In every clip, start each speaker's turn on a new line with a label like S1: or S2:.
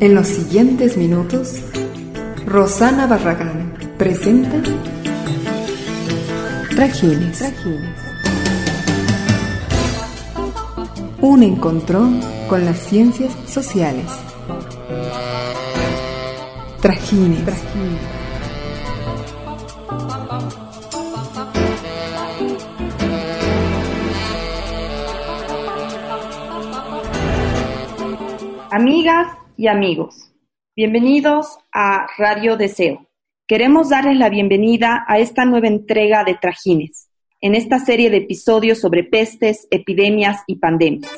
S1: En los siguientes minutos, Rosana Barragán presenta Trajines. Un encontrón con las ciencias sociales. Trajines.
S2: Amigas y amigos, bienvenidos a Radio Deseo. Queremos darles la bienvenida a esta nueva entrega de Trajines, en esta serie de episodios sobre pestes, epidemias y pandemias.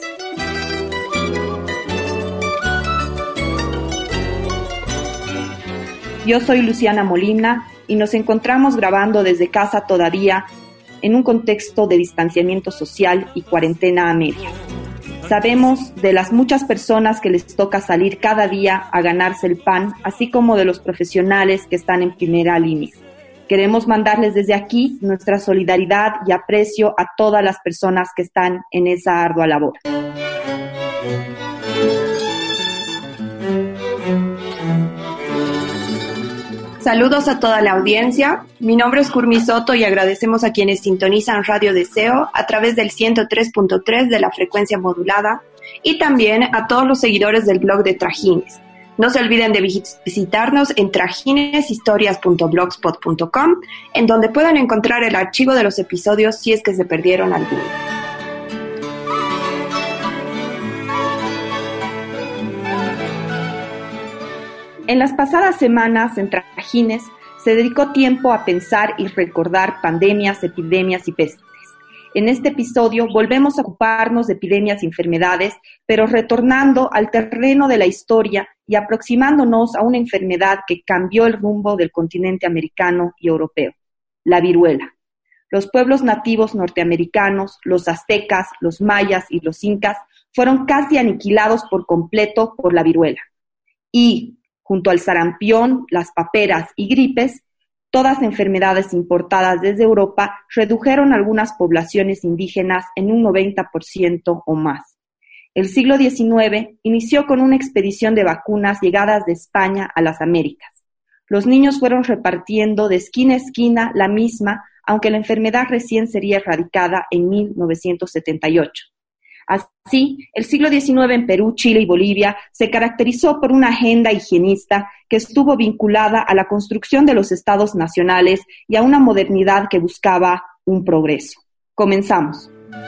S2: Yo soy Luciana Molina y nos encontramos grabando desde casa todavía en un contexto de distanciamiento social y cuarentena a medias. Sabemos de las muchas personas que les toca salir cada día a ganarse el pan, así como de los profesionales que están en primera línea. Queremos mandarles desde aquí nuestra solidaridad y aprecio a todas las personas que están en esa ardua labor. Saludos a toda la audiencia. Mi nombre es Curmi Soto y agradecemos a quienes sintonizan Radio Deseo a través del 103.3 de la frecuencia modulada y también a todos los seguidores del blog de Trajines. No se olviden de visitarnos en trajineshistorias.blogspot.com, en donde pueden encontrar el archivo de los episodios si es que se perdieron alguno. En las pasadas semanas, en Trajines, se dedicó tiempo a pensar y recordar pandemias, epidemias y pestes. En este episodio volvemos a ocuparnos de epidemias y enfermedades, pero retornando al terreno de la historia y aproximándonos a una enfermedad que cambió el rumbo del continente americano y europeo, la viruela. Los pueblos nativos norteamericanos, los aztecas, los mayas y los incas fueron casi aniquilados por completo por la viruela. Y junto al sarampión, las paperas y gripes, todas enfermedades importadas desde Europa redujeron algunas poblaciones indígenas en un 90% o más. El siglo XIX inició con una expedición de vacunas llegadas de España a las Américas. Los niños fueron repartiendo de esquina a esquina la misma, aunque la enfermedad recién sería erradicada en 1978. Así, el siglo XIX en Perú, Chile y Bolivia se caracterizó por una agenda higienista que estuvo vinculada a la construcción de los estados nacionales y a una modernidad que buscaba un progreso. Comenzamos.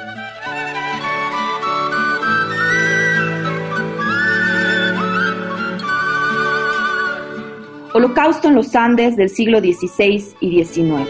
S2: Holocausto en los Andes del siglo XVI y XIX.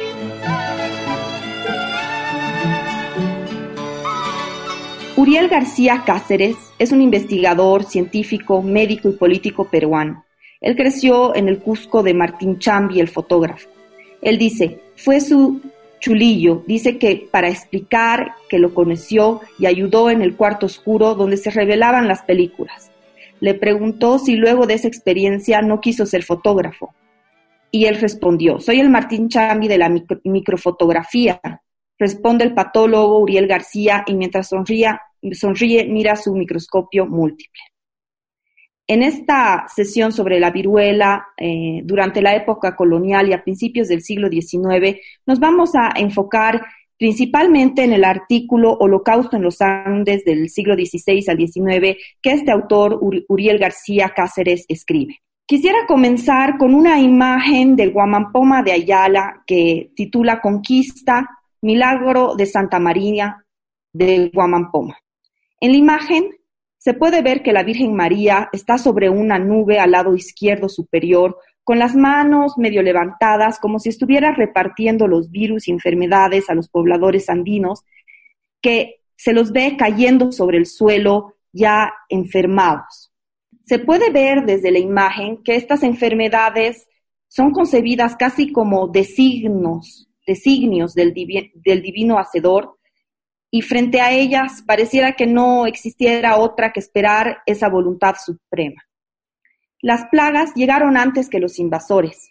S2: Uriel García Cáceres es un investigador, científico, médico y político peruano. Él creció en el Cusco de Martín Chambi, el fotógrafo. Él dice, fue su chulillo, dice que para explicar que lo conoció y ayudó en el cuarto oscuro donde se revelaban las películas. Le preguntó si luego de esa experiencia no quiso ser fotógrafo. Y él respondió, soy el Martín Chambi de la microfotografía. Responde el patólogo Uriel García y mientras sonríe mira su microscopio múltiple. En esta sesión sobre la viruela, durante la época colonial y a principios del siglo XIX, nos vamos a enfocar principalmente en el artículo Holocausto en los Andes del siglo XVI al XIX que este autor, Uriel García Cáceres, escribe. Quisiera comenzar con una imagen del Huamampoma de Ayala que titula Conquista, Milagro de Santa María de Huamampoma. En la imagen se puede ver que la Virgen María está sobre una nube al lado izquierdo superior, con las manos medio levantadas, como si estuviera repartiendo los virus y enfermedades a los pobladores andinos, que se los ve cayendo sobre el suelo ya enfermados. Se puede ver desde la imagen que estas enfermedades son concebidas casi como designios del divino hacedor, y frente a ellas pareciera que no existiera otra que esperar esa voluntad suprema. Las plagas llegaron antes que los invasores.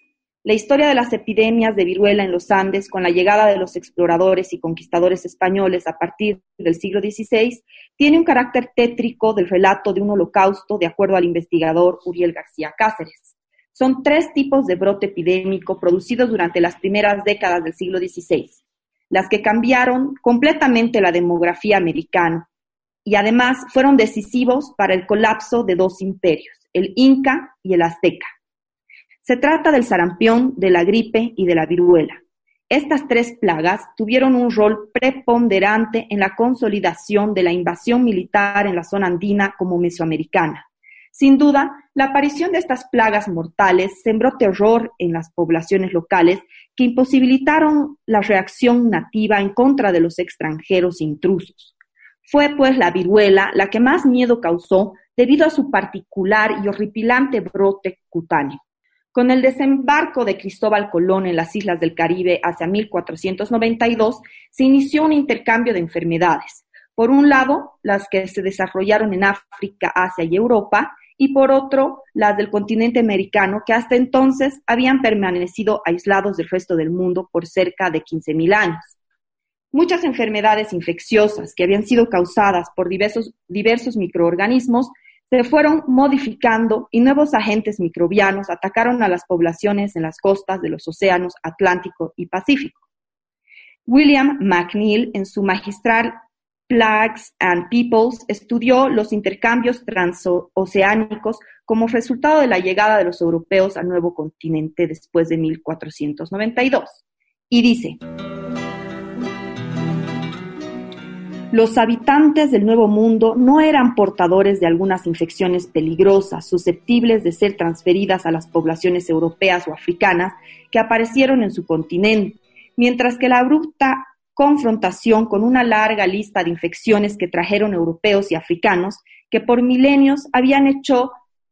S2: La historia de las epidemias de viruela en los Andes con la llegada de los exploradores y conquistadores españoles a partir del siglo XVI tiene un carácter tétrico del relato de un holocausto, de acuerdo al investigador Uriel García Cáceres. Son 3 tipos de brote epidémico producidos durante las primeras décadas del siglo XVI, las que cambiaron completamente la demografía americana y además fueron decisivos para el colapso de 2 imperios, el Inca y el Azteca. Se trata del sarampión, de la gripe y de la viruela. Estas 3 plagas tuvieron un rol preponderante en la consolidación de la invasión militar en la zona andina como mesoamericana. Sin duda, la aparición de estas plagas mortales sembró terror en las poblaciones locales que imposibilitaron la reacción nativa en contra de los extranjeros intrusos. Fue pues la viruela la que más miedo causó debido a su particular y horripilante brote cutáneo. Con el desembarco de Cristóbal Colón en las islas del Caribe hacia 1492, se inició un intercambio de enfermedades. Por un lado, las que se desarrollaron en África, Asia y Europa, y por otro, las del continente americano, que hasta entonces habían permanecido aislados del resto del mundo por cerca de 15.000 años. Muchas enfermedades infecciosas que habían sido causadas por diversos microorganismos se fueron modificando y nuevos agentes microbianos atacaron a las poblaciones en las costas de los océanos Atlántico y Pacífico. William McNeill, en su magistral Plagues and Peoples, estudió los intercambios transoceánicos como resultado de la llegada de los europeos al nuevo continente después de 1492. Y dice: los habitantes del Nuevo Mundo no eran portadores de algunas infecciones peligrosas, susceptibles de ser transferidas a las poblaciones europeas o africanas que aparecieron en su continente, mientras que la abrupta confrontación con una larga lista de infecciones que trajeron europeos y africanos, que por milenios habían hecho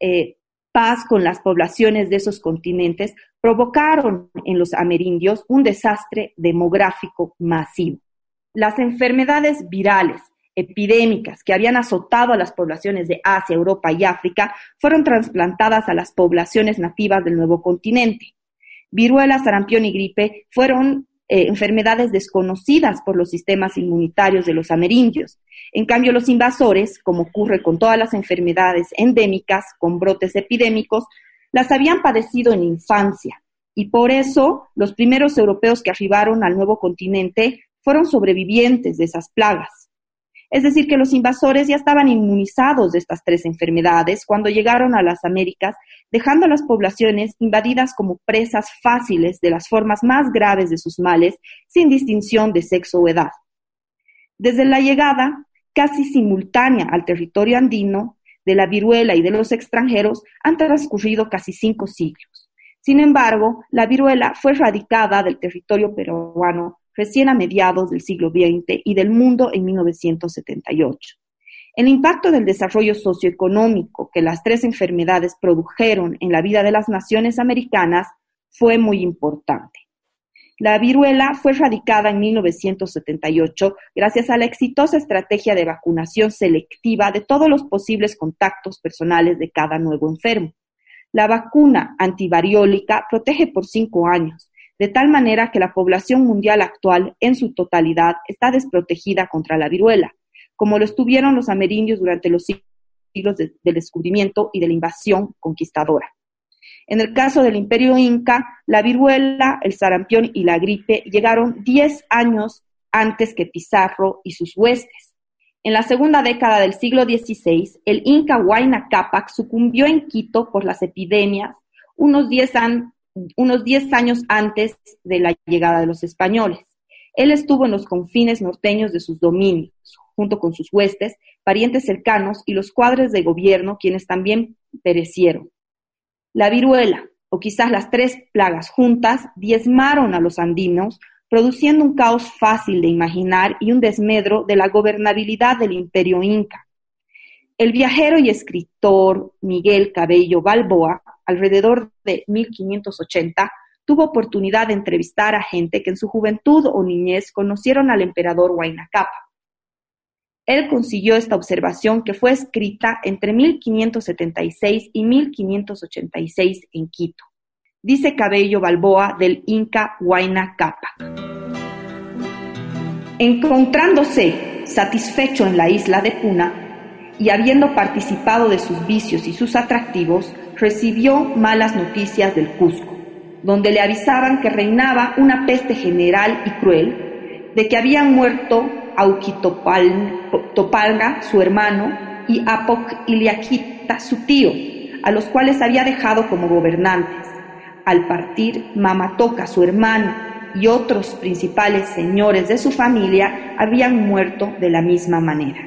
S2: paz con las poblaciones de esos continentes, provocaron en los amerindios un desastre demográfico masivo. Las enfermedades virales, epidémicas que habían azotado a las poblaciones de Asia, Europa y África fueron trasplantadas a las poblaciones nativas del nuevo continente. Viruela, sarampión y gripe fueron enfermedades desconocidas por los sistemas inmunitarios de los amerindios. En cambio, los invasores, como ocurre con todas las enfermedades endémicas con brotes epidémicos, las habían padecido en infancia y por eso los primeros europeos que arribaron al nuevo continente fueron sobrevivientes de esas plagas. Es decir, que los invasores ya estaban inmunizados de estas 3 enfermedades cuando llegaron a las Américas, dejando a las poblaciones invadidas como presas fáciles de las formas más graves de sus males, sin distinción de sexo o edad. Desde la llegada, casi simultánea al territorio andino, de la viruela y de los extranjeros, han transcurrido casi 5 siglos. Sin embargo, la viruela fue erradicada del territorio peruano recién a mediados del siglo XX y del mundo en 1978. El impacto del desarrollo socioeconómico que las 3 enfermedades produjeron en la vida de las naciones americanas fue muy importante. La viruela fue erradicada en 1978 gracias a la exitosa estrategia de vacunación selectiva de todos los posibles contactos personales de cada nuevo enfermo. La vacuna antivariólica protege por 5 años, de tal manera que la población mundial actual, en su totalidad, está desprotegida contra la viruela, como lo estuvieron los amerindios durante los siglos del descubrimiento y de la invasión conquistadora. En el caso del Imperio Inca, la viruela, el sarampión y la gripe llegaron 10 años antes que Pizarro y sus huestes. En la segunda década del siglo XVI, el Inca Huayna Cápac sucumbió en Quito por las epidemias unos 10 años antes de la llegada de los españoles. Él estuvo en los confines norteños de sus dominios, junto con sus huestes, parientes cercanos y los cuadros de gobierno, quienes también perecieron. La viruela, o quizás las 3 plagas juntas, diezmaron a los andinos, produciendo un caos fácil de imaginar y un desmedro de la gobernabilidad del Imperio Inca. El viajero y escritor Miguel Cabello Balboa, alrededor de 1580, tuvo oportunidad de entrevistar a gente que en su juventud o niñez conocieron al emperador Huayna Cápac. Él consiguió esta observación que fue escrita entre 1576 y 1586 en Quito. dice Cabello Balboa del Inca Huayna Cápac. Encontrándose satisfecho en la isla de Puna y habiendo participado de sus vicios y sus atractivos, recibió malas noticias del Cusco, donde le avisaban que reinaba una peste general y cruel, de que habían muerto Auquitopalga, su hermano, y Apoc Iliaquita, su tío, a los cuales había dejado como gobernantes. Al partir, Mamatoca, su hermano, y otros principales señores de su familia habían muerto de la misma manera.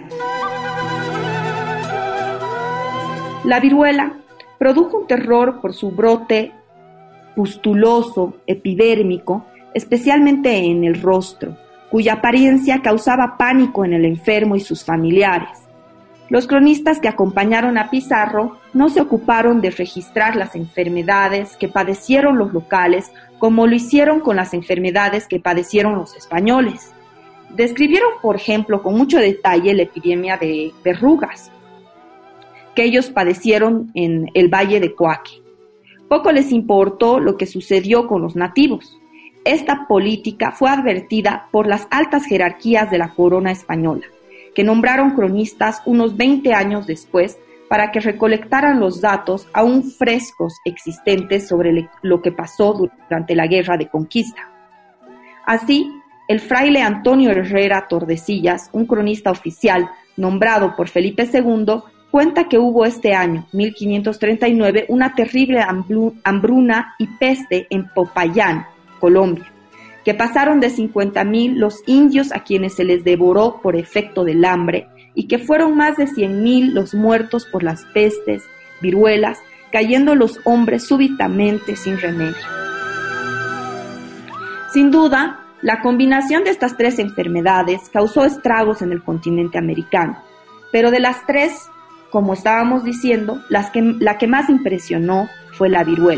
S2: La viruela produjo un terror por su brote pustuloso, epidérmico, especialmente en el rostro, cuya apariencia causaba pánico en el enfermo y sus familiares. Los cronistas que acompañaron a Pizarro no se ocuparon de registrar las enfermedades que padecieron los locales, como lo hicieron con las enfermedades que padecieron los españoles. Describieron, por ejemplo, con mucho detalle la epidemia de verrugas que ellos padecieron en el Valle de Coaque. Poco les importó lo que sucedió con los nativos. Esta política fue advertida por las altas jerarquías de la corona española, que nombraron cronistas unos 20 años después para que recolectaran los datos aún frescos existentes sobre lo que pasó durante la Guerra de Conquista. Así, el fraile Antonio Herrera Tordesillas, un cronista oficial nombrado por Felipe II, cuenta que hubo este año, 1539, una terrible hambruna y peste en Popayán, Colombia, que pasaron de 50,000 los indios a quienes se les devoró por efecto del hambre y que fueron más de 100,000 los muertos por las pestes, viruelas, cayendo los hombres súbitamente sin remedio. Sin duda, la combinación de estas tres enfermedades causó estragos en el continente americano, pero de las tres, como estábamos diciendo, la que más impresionó fue la viruela.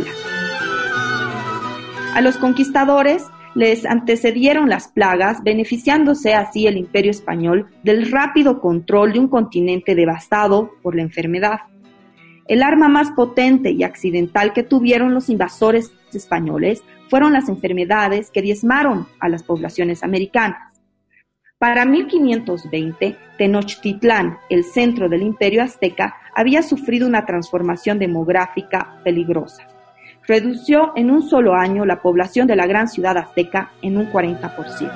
S2: A los conquistadores les antecedieron las plagas, beneficiándose así el Imperio Español del rápido control de un continente devastado por la enfermedad. El arma más potente y accidental que tuvieron los invasores españoles fueron las enfermedades que diezmaron a las poblaciones americanas. Para 1520, Tenochtitlán, el centro del Imperio Azteca, había sufrido una transformación demográfica peligrosa. Redució en un solo año la población de la gran ciudad azteca en un 40%.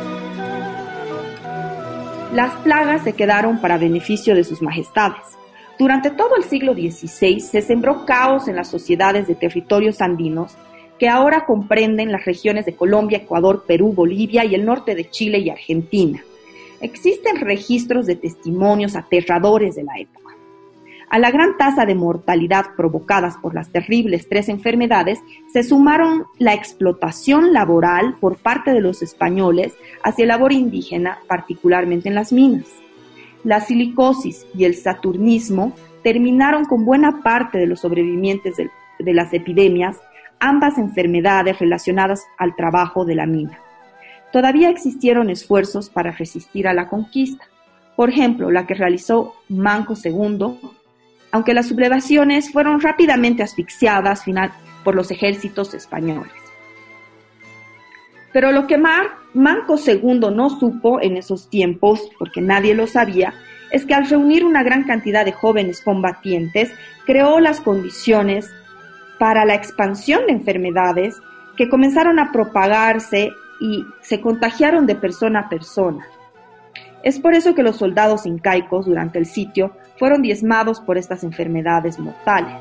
S2: Las plagas se quedaron para beneficio de sus majestades. Durante todo el siglo XVI se sembró caos en las sociedades de territorios andinos que ahora comprenden las regiones de Colombia, Ecuador, Perú, Bolivia y el norte de Chile y Argentina. Existen registros de testimonios aterradores de la época. A la gran tasa de mortalidad provocadas por las terribles tres enfermedades se sumaron la explotación laboral por parte de los españoles hacia el labor indígena, particularmente en las minas. La silicosis y el saturnismo terminaron con buena parte de los sobrevivientes de las epidemias, ambas enfermedades relacionadas al trabajo de la mina. Todavía existieron esfuerzos para resistir a la conquista, por ejemplo, la que realizó Manco II, aunque las sublevaciones fueron rápidamente asfixiadas por los ejércitos españoles. Pero lo que Manco II no supo en esos tiempos, porque nadie lo sabía, es que al reunir una gran cantidad de jóvenes combatientes, creó las condiciones para la expansión de enfermedades que comenzaron a propagarse y se contagiaron de persona a persona. Es por eso que los soldados incaicos durante el sitio fueron diezmados por estas enfermedades mortales.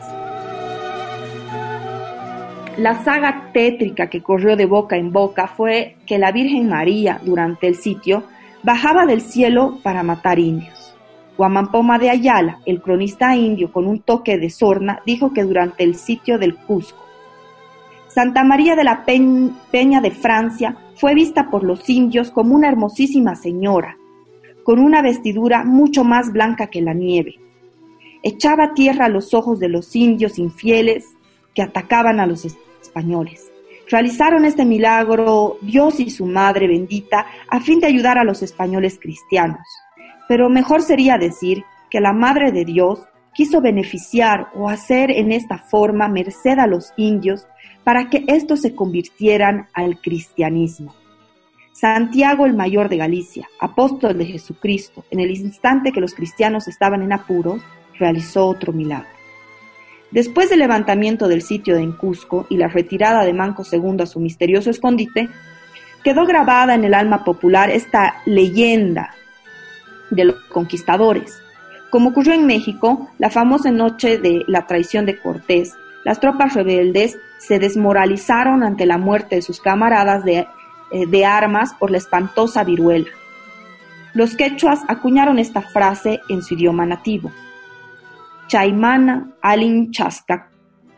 S2: La saga tétrica que corrió de boca en boca fue que la Virgen María, durante el sitio, bajaba del cielo para matar indios. Guamampoma de Ayala, el cronista indio con un toque de sorna, dijo que durante el sitio del Cusco, Santa María de la Peña de Francia fue vista por los indios como una hermosísima señora, con una vestidura mucho más blanca que la nieve. Echaba tierra a los ojos de los indios infieles que atacaban a los españoles. Realizaron este milagro Dios y su Madre bendita a fin de ayudar a los españoles cristianos. Pero mejor sería decir que la Madre de Dios quiso beneficiar o hacer en esta forma merced a los indios para que estos se convirtieran al cristianismo. Santiago el Mayor de Galicia, apóstol de Jesucristo, en el instante que los cristianos estaban en apuros, realizó otro milagro. Después del levantamiento del sitio de Cusco y la retirada de Manco II a su misterioso escondite, quedó grabada en el alma popular esta leyenda de los conquistadores. Como ocurrió en México, la famosa noche de la traición de Cortés, las tropas rebeldes se desmoralizaron ante la muerte de sus camaradas de armas por la espantosa viruela. Los quechuas acuñaron esta frase en su idioma nativo: Chaimana alin chaskac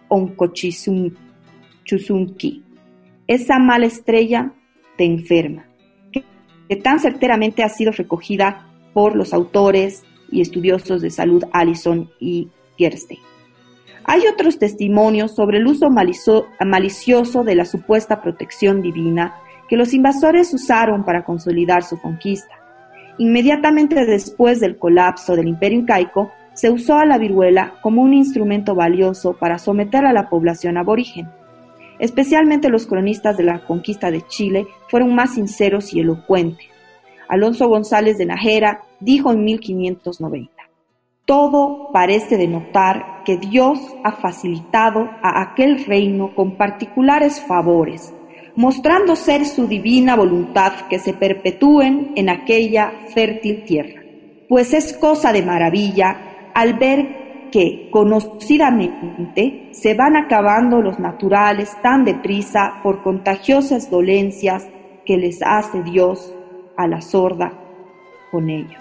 S2: oncochisunki. Esa mala estrella te enferma, que tan certeramente ha sido recogida por los autores y estudiosos de salud Allison y Pierstein. Hay otros testimonios sobre el uso malicioso de la supuesta protección divina que los invasores usaron para consolidar su conquista. Inmediatamente después del colapso del Imperio Incaico, se usó a la viruela como un instrumento valioso para someter a la población aborigen. Especialmente los cronistas de la conquista de Chile fueron más sinceros y elocuentes. Alonso González de Nájera dijo en 1590: todo parece denotar que Dios ha facilitado a aquel reino con particulares favores, mostrando ser su divina voluntad que se perpetúen en aquella fértil tierra. Pues es cosa de maravilla al ver que conocidamente se van acabando los naturales tan deprisa por contagiosas dolencias que les hace Dios a la sorda con ellos.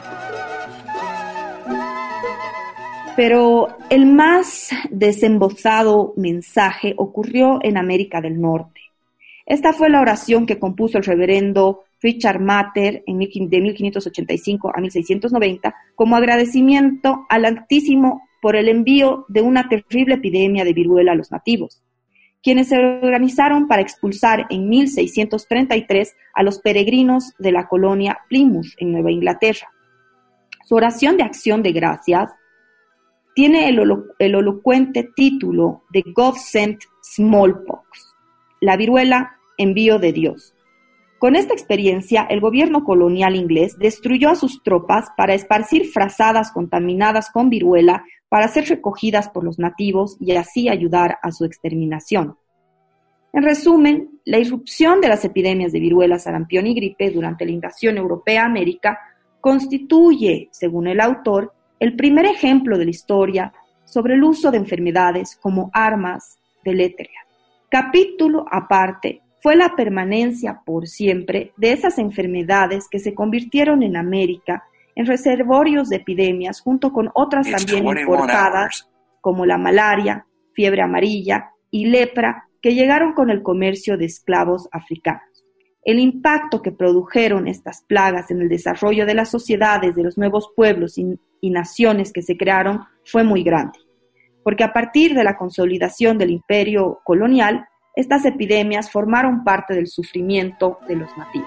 S2: Pero el más desembozado mensaje ocurrió en América del Norte. Esta fue la oración que compuso el reverendo Richard Matter de 1585 a 1690 como agradecimiento al Altísimo por el envío de una terrible epidemia de viruela a los nativos, quienes se organizaron para expulsar en 1633 a los peregrinos de la colonia Plymouth en Nueva Inglaterra. Su oración de acción de gracias tiene el elocuente título de God Sent Smallpox, la viruela, envío de Dios. Con esta experiencia, el gobierno colonial inglés destruyó a sus tropas para esparcir frazadas contaminadas con viruela para ser recogidas por los nativos y así ayudar a su exterminación. En resumen, la irrupción de las epidemias de viruela, sarampión y gripe durante la invasión europea a América constituye, según el autor, el primer ejemplo de la historia sobre el uso de enfermedades como armas deletéreas. Capítulo aparte fue la permanencia por siempre de esas enfermedades que se convirtieron en América en reservorios de epidemias junto con otras también importadas como la malaria, fiebre amarilla y lepra que llegaron con el comercio de esclavos africanos. El impacto que produjeron estas plagas en el desarrollo de las sociedades de los nuevos pueblos y naciones que se crearon fue muy grande, porque a partir de la consolidación del imperio colonial, estas epidemias formaron parte del sufrimiento de los nativos.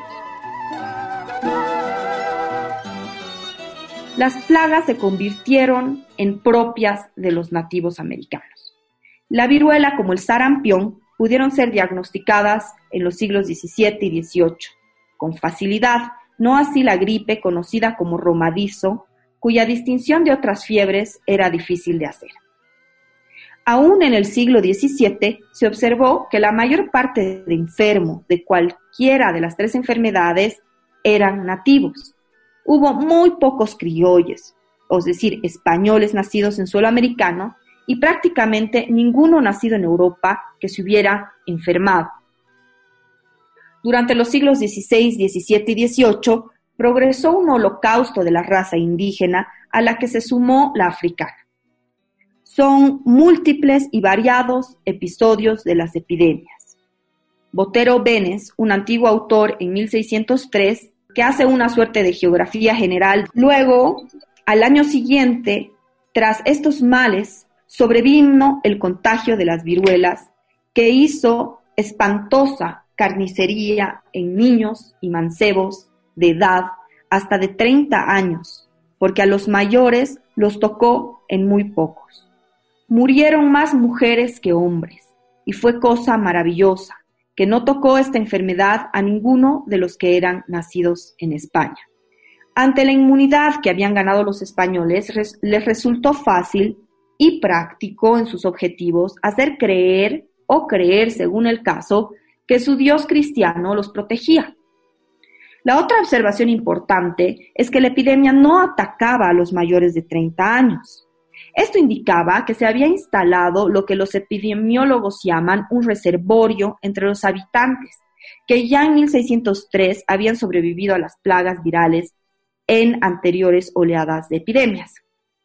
S2: Las plagas se convirtieron en propias de los nativos americanos. La viruela, como el sarampión, pudieron ser diagnosticadas en los siglos XVII y XVIII con facilidad, no así la gripe conocida como romadizo, cuya distinción de otras fiebres era difícil de hacer. Aún en el siglo XVII se observó que la mayor parte de enfermos de cualquiera de las tres enfermedades eran nativos. Hubo muy pocos criollos, es decir, españoles nacidos en suelo americano, y prácticamente ninguno nacido en Europa que se hubiera enfermado. Durante los siglos XVI, XVII y XVIII progresó un holocausto de la raza indígena a la que se sumó la africana. Son múltiples y variados episodios de las epidemias. Botero Benes, un antiguo autor en 1603, que hace una suerte de geografía general. Luego, al año siguiente, tras estos males, sobrevino el contagio de las viruelas, que hizo espantosa carnicería en niños y mancebos de edad hasta de 30 años, porque a los mayores los tocó en muy pocos. Murieron más mujeres que hombres, y fue cosa maravillosa que no tocó esta enfermedad a ninguno de los que eran nacidos en España. Ante la inmunidad que habían ganado los españoles, les resultó fácil y práctico en sus objetivos hacer creer o creer, según el caso, que su Dios cristiano los protegía. La otra observación importante es que la epidemia no atacaba a los mayores de 30 años. Esto indicaba que se había instalado lo que los epidemiólogos llaman un reservorio entre los habitantes, que ya en 1603 habían sobrevivido a las plagas virales en anteriores oleadas de epidemias.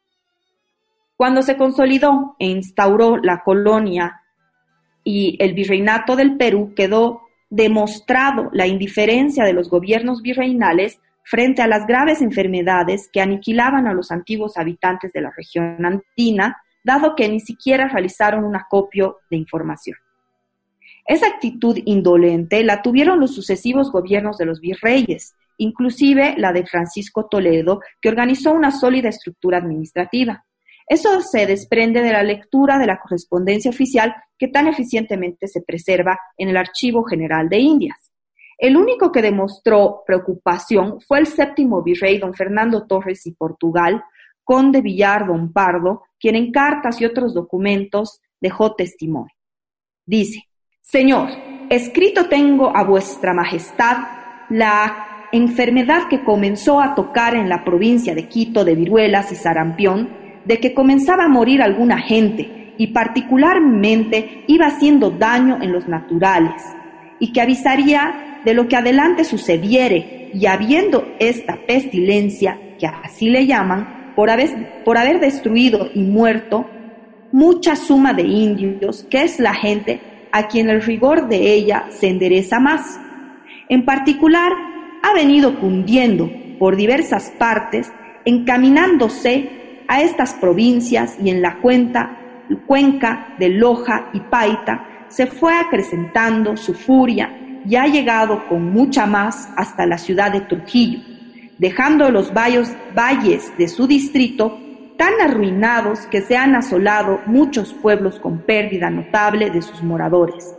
S2: Cuando se consolidó e instauró la colonia y el virreinato del Perú, quedó demostrado la indiferencia de los gobiernos virreinales frente a las graves enfermedades que aniquilaban a los antiguos habitantes de la región andina, dado que ni siquiera realizaron un acopio de información. Esa actitud indolente la tuvieron los sucesivos gobiernos de los virreyes, inclusive la de Francisco Toledo, que organizó una sólida estructura administrativa. Eso se desprende de la lectura de la correspondencia oficial que tan eficientemente se preserva en el Archivo General de Indias. El único que demostró preocupación fue el séptimo virrey don Fernando Torres y Portugal, conde Villar don Pardo, quien en cartas y otros documentos dejó testimonio. Dice: Señor, escrito tengo a vuestra majestad la enfermedad que comenzó a tocar en la provincia de Quito de viruelas y sarampión, de que comenzaba a morir alguna gente y particularmente iba haciendo daño en los naturales, y que avisaría de lo que adelante sucediere, y habiendo esta pestilencia, que así le llaman, por haber destruido y muerto mucha suma de indios, que es la gente a quien el rigor de ella se endereza más. En particular, ha venido cundiendo por diversas partes, encaminándose a estas provincias, y en la cuenca de Loja y Paita se fue acrecentando su furia y ha llegado con mucha más hasta la ciudad de Trujillo, dejando los valles de su distrito tan arruinados que se han asolado muchos pueblos con pérdida notable de sus moradores.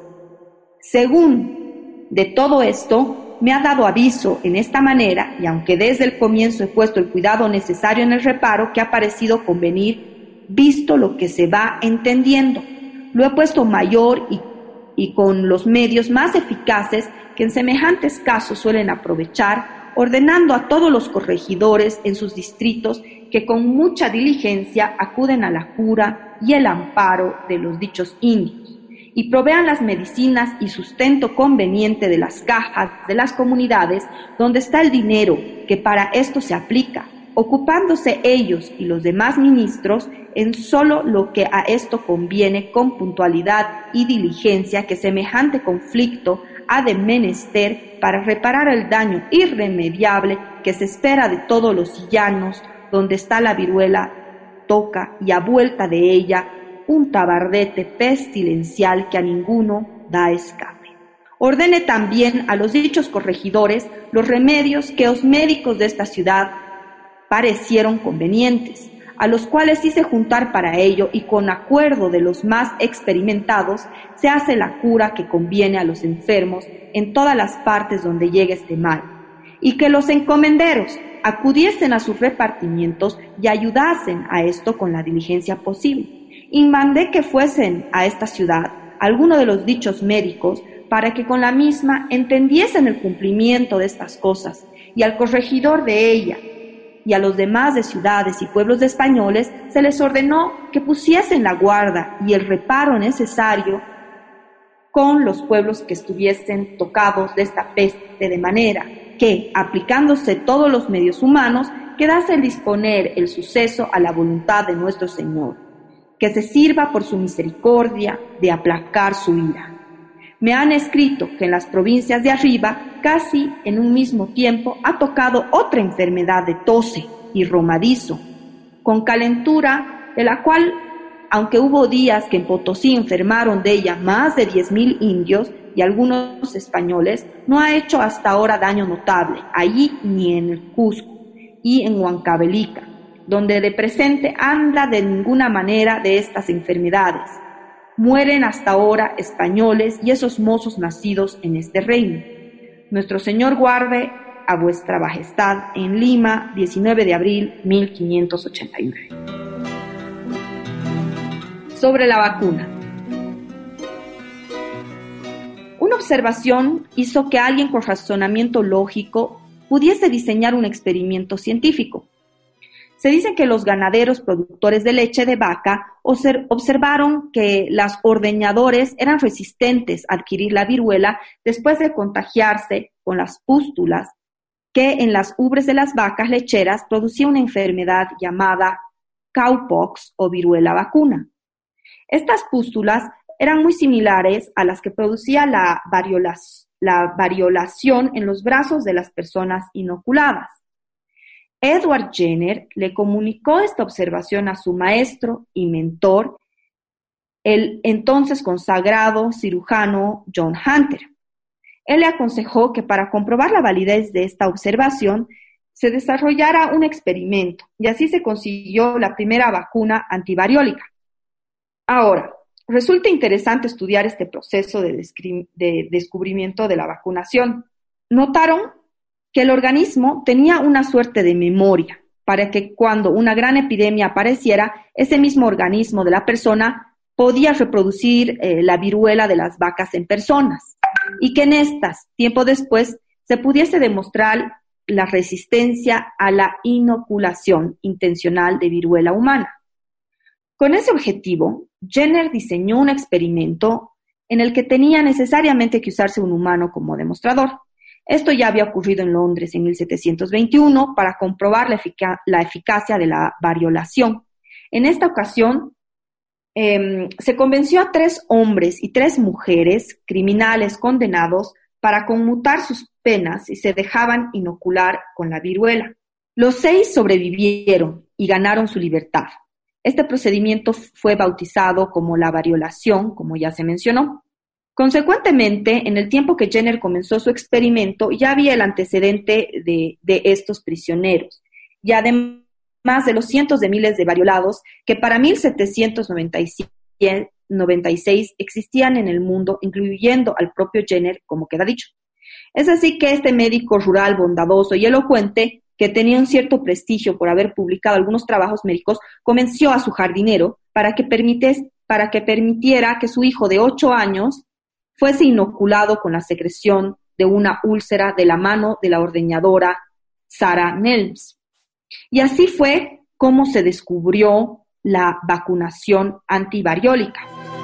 S2: Según de todo esto, me ha dado aviso en esta manera, y aunque desde el comienzo he puesto el cuidado necesario en el reparo que ha parecido convenir, visto lo que se va entendiendo, lo he puesto mayor y con los medios más eficaces que en semejantes casos suelen aprovechar, ordenando a todos los corregidores en sus distritos que con mucha diligencia acuden a la cura y el amparo de los dichos indios, y provean las medicinas y sustento conveniente de las cajas de las comunidades donde está el dinero que para esto se aplica, ocupándose ellos y los demás ministros en solo lo que a esto conviene con puntualidad y diligencia que semejante conflicto ha de menester para reparar el daño irremediable que se espera de todos los llanos donde está la viruela toca, y a vuelta de ella un tabardete pestilencial que a ninguno da escape. Ordene también a los dichos corregidores los remedios que los médicos de esta ciudad parecieron convenientes, a los cuales hice juntar para ello, y con acuerdo de los más experimentados se hace la cura que conviene a los enfermos en todas las partes donde llegue este mal, y que los encomenderos acudiesen a sus repartimientos y ayudasen a esto con la diligencia posible. Y mandé que fuesen a esta ciudad algunos de los dichos médicos para que con la misma entendiesen el cumplimiento de estas cosas, y al corregidor de ella y a los demás de ciudades y pueblos de españoles se les ordenó que pusiesen la guarda y el reparo necesario con los pueblos que estuviesen tocados de esta peste, de manera que, aplicándose todos los medios humanos, quedase el disponer el suceso a la voluntad de nuestro Señor, que se sirva por su misericordia de aplacar su ira. Me han escrito que en las provincias de arriba, casi en un mismo tiempo, ha tocado otra enfermedad de tose y romadizo, con calentura, de la cual, aunque hubo días que en Potosí enfermaron de ella más de 10,000 indios y algunos españoles, no ha hecho hasta ahora daño notable, allí ni en el Cusco y en Huancavelica, donde de presente anda de ninguna manera de estas enfermedades. Mueren hasta ahora españoles y esos mozos nacidos en este reino. Nuestro Señor guarde a vuestra majestad en Lima, 19 de abril 1589. Sobre la vacuna. Una observación hizo que alguien con razonamiento lógico pudiese diseñar un experimento científico. Se dice que los ganaderos productores de leche de vaca observaron que las ordeñadores eran resistentes a adquirir la viruela después de contagiarse con las pústulas que en las ubres de las vacas lecheras producía una enfermedad llamada cowpox o viruela vacuna. Estas pústulas eran muy similares a las que producía la variolación en los brazos de las personas inoculadas. Edward Jenner le comunicó esta observación a su maestro y mentor, el entonces consagrado cirujano John Hunter. Él le aconsejó que para comprobar la validez de esta observación se desarrollara un experimento y así se consiguió la primera vacuna antivariólica. Ahora, resulta interesante estudiar este proceso de descubrimiento de la vacunación. Notaron que el organismo tenía una suerte de memoria para que cuando una gran epidemia apareciera, ese mismo organismo de la persona podía reproducir la viruela de las vacas en personas y que en estas, tiempo después, se pudiese demostrar la resistencia a la inoculación intencional de viruela humana. Con ese objetivo, Jenner diseñó un experimento en el que tenía necesariamente que usarse un humano como demostrador. Esto ya había ocurrido en Londres en 1721 para comprobar la eficacia de la variolación. En esta ocasión, se convenció a 3 hombres y 3 mujeres criminales condenados para conmutar sus penas y se dejaban inocular con la viruela. Los 6 sobrevivieron y ganaron su libertad. Este procedimiento fue bautizado como la variolación, como ya se mencionó. Consecuentemente, en el tiempo que Jenner comenzó su experimento, ya había el antecedente de estos prisioneros, y además de los cientos de miles de variolados que para 1796 existían en el mundo, incluyendo al propio Jenner, como queda dicho. Es así que este médico rural bondadoso y elocuente, que tenía un cierto prestigio por haber publicado algunos trabajos médicos, convenció a su jardinero para que permitiera que su hijo de 8 años fuese inoculado con la secreción de una úlcera de la mano de la ordeñadora Sarah Nelms. Y así fue como se descubrió la vacunación antivariólica.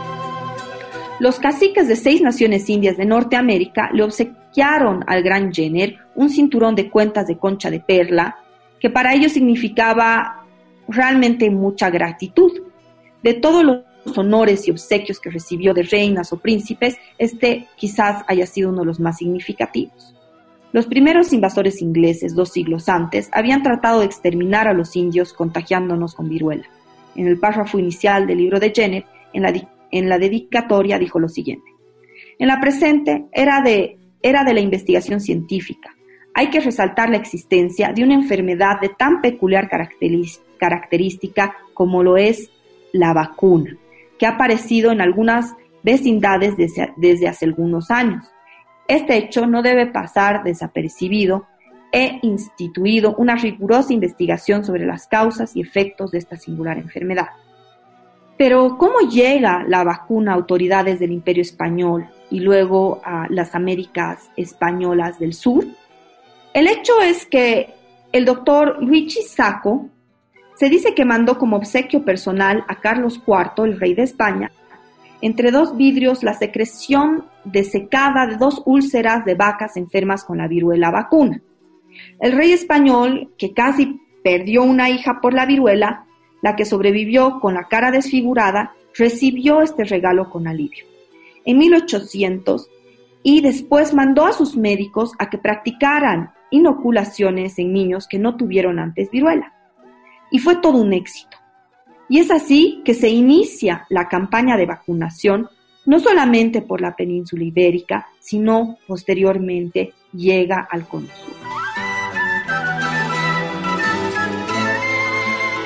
S2: Los caciques de 6 naciones indias de Norteamérica le obsequiaron al gran Jenner un cinturón de cuentas de concha de perla, que para ellos significaba realmente mucha gratitud. De todos los honores y obsequios que recibió de reinas o príncipes, este quizás haya sido uno de los más significativos. Los primeros invasores ingleses, 2 siglos antes, habían tratado de exterminar a los indios contagiándonos con viruela. En el párrafo inicial del libro de Jenner, en la dedicatoria dijo lo siguiente: en la presente era de la investigación científica. Hay que resaltar la existencia de una enfermedad de tan peculiar característica como lo es la vacuna, que ha aparecido en algunas vecindades desde hace algunos años. Este hecho no debe pasar desapercibido. He instituido una rigurosa investigación sobre las causas y efectos de esta singular enfermedad. Pero, ¿cómo llega la vacuna a autoridades del Imperio Español y luego a las Américas españolas del sur? El hecho es que el doctor Luigi Sacco se dice que mandó como obsequio personal a Carlos IV, el rey de España, entre 2 vidrios la secreción desecada de 2 úlceras de vacas enfermas con la viruela vacuna. El rey español, que casi perdió una hija por la viruela, la que sobrevivió con la cara desfigurada, recibió este regalo con alivio. En 1800, y después mandó a sus médicos a que practicaran inoculaciones en niños que no tuvieron antes viruela. Y fue todo un éxito. Y es así que se inicia la campaña de vacunación, no solamente por la península ibérica, sino posteriormente llega al Cono Sur.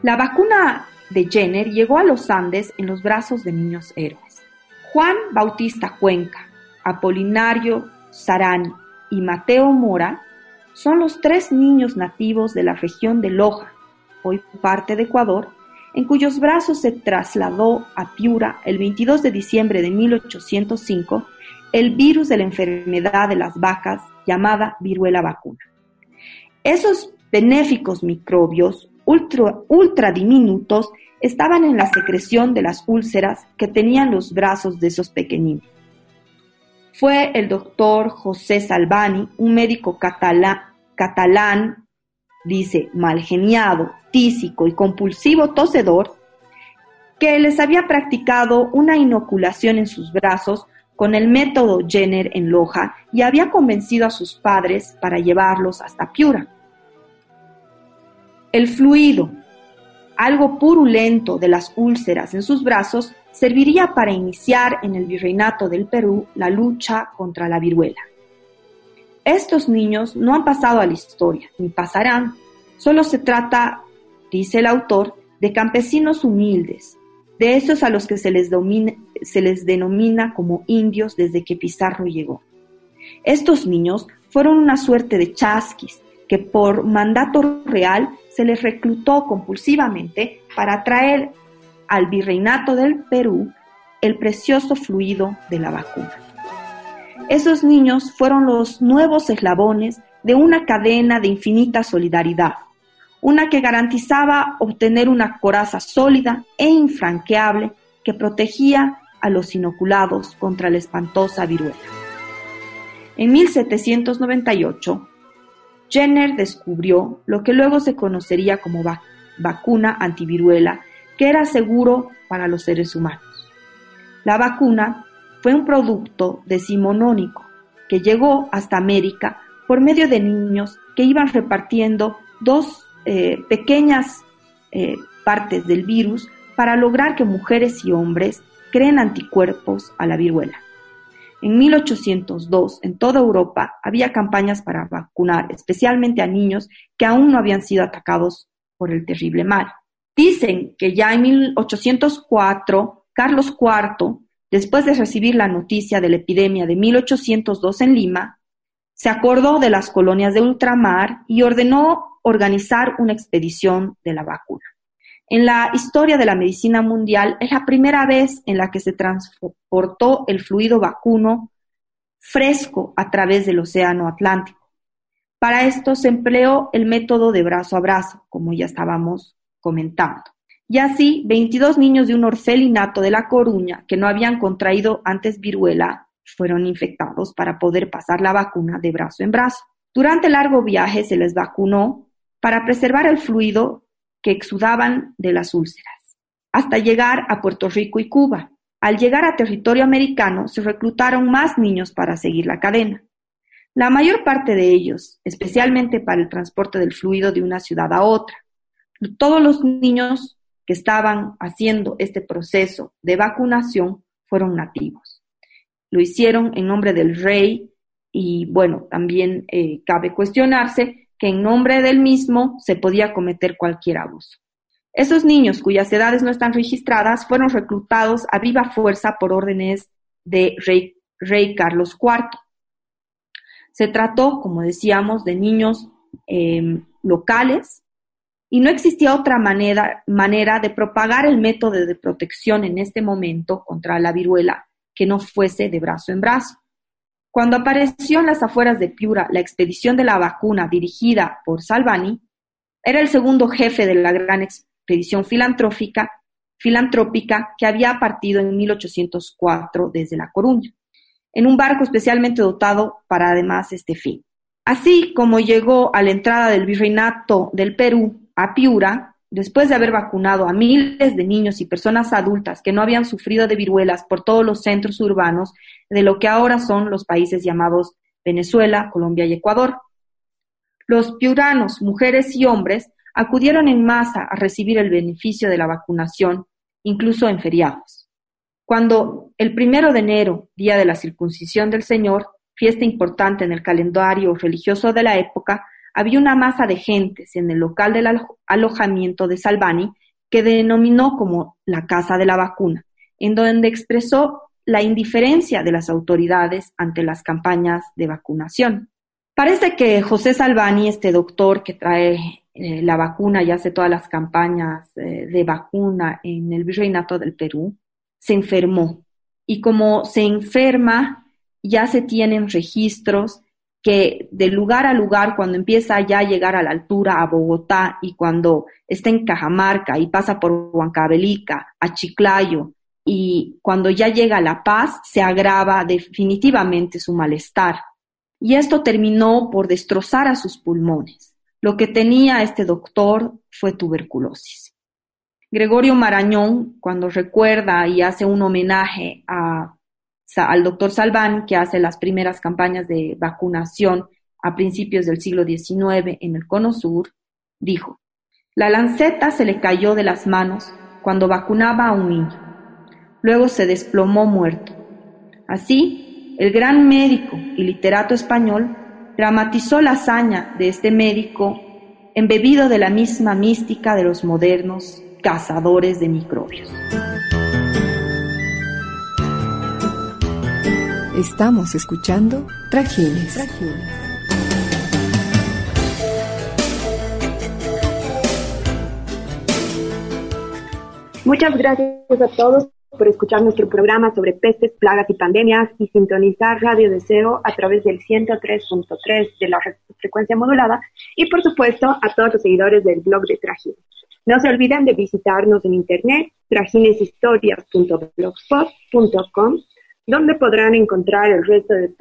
S2: La vacuna de Jenner llegó a los Andes en los brazos de niños héroes. Juan Bautista Cuenca, Apolinario Sarani y Mateo Mora son los 3 niños nativos de la región de Loja, hoy parte de Ecuador, en cuyos brazos se trasladó a Piura el 22 de diciembre de 1805 el virus de la enfermedad de las vacas llamada viruela vacuna. Esos benéficos microbios ultra diminutos estaban en la secreción de las úlceras que tenían los brazos de esos pequeñines. Fue el doctor José Salvani, un médico catalán, dice, malgeniado, tísico y compulsivo tosedor, que les había practicado una inoculación en sus brazos con el método Jenner en Loja y había convencido a sus padres para llevarlos hasta Piura. El fluido, algo purulento de las úlceras en sus brazos, serviría para iniciar en el Virreinato del Perú la lucha contra la viruela. Estos niños no han pasado a la historia, ni pasarán. Solo se trata, dice el autor, de campesinos humildes, de esos a los que se les denomina como indios desde que Pizarro llegó. Estos niños fueron una suerte de chasquis que por mandato real se les reclutó compulsivamente para traer al Virreinato del Perú el precioso fluido de la vacuna. Esos niños fueron los nuevos eslabones de una cadena de infinita solidaridad, una que garantizaba obtener una coraza sólida e infranqueable que protegía a los inoculados contra la espantosa viruela. En 1798, Jenner descubrió lo que luego se conocería como vacuna antiviruela, que era seguro para los seres humanos. La vacuna fue un producto decimonónico que llegó hasta América por medio de niños que iban repartiendo 2 pequeñas partes del virus para lograr que mujeres y hombres creen anticuerpos a la viruela. En 1802, en toda Europa, había campañas para vacunar, especialmente a niños que aún no habían sido atacados por el terrible mal. Dicen que ya en 1804, Carlos IV, después de recibir la noticia de la epidemia de 1802 en Lima, se acordó de las colonias de ultramar y ordenó organizar una expedición de la vacuna. En la historia de la medicina mundial es la primera vez en la que se transportó el fluido vacuno fresco a través del océano Atlántico. Para esto se empleó el método de brazo a brazo, como ya estábamos comentando. Y así, 22 niños de un orfelinato de La Coruña que no habían contraído antes viruela fueron infectados para poder pasar la vacuna de brazo en brazo. Durante el largo viaje se les vacunó para preservar el fluido que exudaban de las úlceras, hasta llegar a Puerto Rico y Cuba. Al llegar a territorio americano, se reclutaron más niños para seguir la cadena. La mayor parte de ellos, especialmente para el transporte del fluido de una ciudad a otra. Todos los niños que estaban haciendo este proceso de vacunación fueron nativos. Lo hicieron en nombre del rey y, bueno, también cabe cuestionarse que en nombre del mismo se podía cometer cualquier abuso. Esos niños cuyas edades no están registradas fueron reclutados a viva fuerza por órdenes de rey Carlos IV. Se trató, como decíamos, de niños locales y no existía otra manera de propagar el método de protección en este momento contra la viruela que no fuese de brazo en brazo. Cuando apareció en las afueras de Piura la expedición de la vacuna dirigida por Salvani, era el segundo jefe de la gran expedición filantrópica que había partido en 1804 desde La Coruña, en un barco especialmente dotado para además este fin. Así como llegó a la entrada del Virreinato del Perú a Piura, después de haber vacunado a miles de niños y personas adultas que no habían sufrido de viruelas por todos los centros urbanos de lo que ahora son los países llamados Venezuela, Colombia y Ecuador. Los piuranos, mujeres y hombres, acudieron en masa a recibir el beneficio de la vacunación, incluso en feriados. Cuando el 1 de enero, día de la circuncisión del Señor, fiesta importante en el calendario religioso de la época, había una masa de gentes en el local del alojamiento de Salvani que denominó como la Casa de la Vacuna, en donde expresó la indiferencia de las autoridades ante las campañas de vacunación. Parece que José Salvani, este doctor que trae la vacuna y hace todas las campañas de vacuna en el Virreinato del Perú, se enfermó. Y como se enferma, ya se tienen registros que de lugar a lugar, cuando empieza ya a llegar a la altura, a Bogotá, y cuando está en Cajamarca y pasa por Huancavelica, a Chiclayo, y cuando ya llega a La Paz, se agrava definitivamente su malestar. Y esto terminó por destrozar a sus pulmones. Lo que tenía este doctor fue tuberculosis. Gregorio Marañón, cuando recuerda y hace un homenaje al doctor Salvani, que hace las primeras campañas de vacunación a principios del siglo XIX en el Cono Sur, dijo: la lanceta se le cayó de las manos cuando vacunaba a un niño. Luego se desplomó muerto. Así, el gran médico y literato español dramatizó la hazaña de este médico embebido de la misma mística de los modernos cazadores de microbios.
S1: Estamos escuchando Tragines.
S3: Muchas gracias a todos por escuchar nuestro programa sobre pestes, plagas y pandemias y sintonizar Radio Deseo a través del 103.3 de la frecuencia modulada y, por supuesto, a todos los seguidores del blog de Tragines. No se olviden de visitarnos en internet, tragineshistorias.blogspot.com, donde podrán encontrar el resto de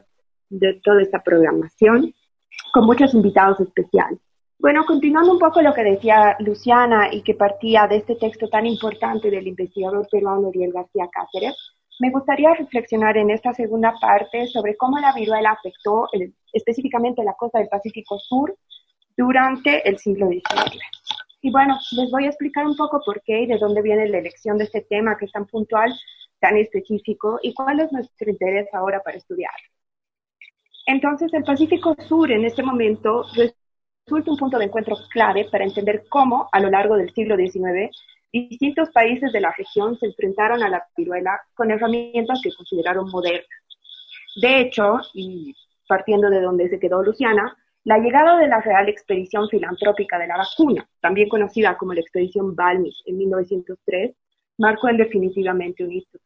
S3: toda esta programación con muchos invitados especiales. Bueno, continuando un poco lo que decía Luciana y que partía de este texto tan importante del investigador peruano Uriel García Cáceres, me gustaría reflexionar en esta segunda parte sobre cómo la viruela afectó específicamente la costa del Pacífico Sur durante el siglo XIX. Y bueno, les voy a explicar un poco por qué y de dónde viene la elección de este tema que es tan puntual, tan específico, y cuál es nuestro interés ahora para estudiarlo. Entonces, el Pacífico Sur en este momento resulta un punto de encuentro clave para entender cómo, a lo largo del siglo XIX, distintos países de la región se enfrentaron a la viruela con herramientas que consideraron modernas. De hecho, y partiendo de donde se quedó Luciana, la llegada de la Real Expedición Filantrópica de la Vacuna, también conocida como la Expedición Balmis en 1903, marcó definitivamente un hito.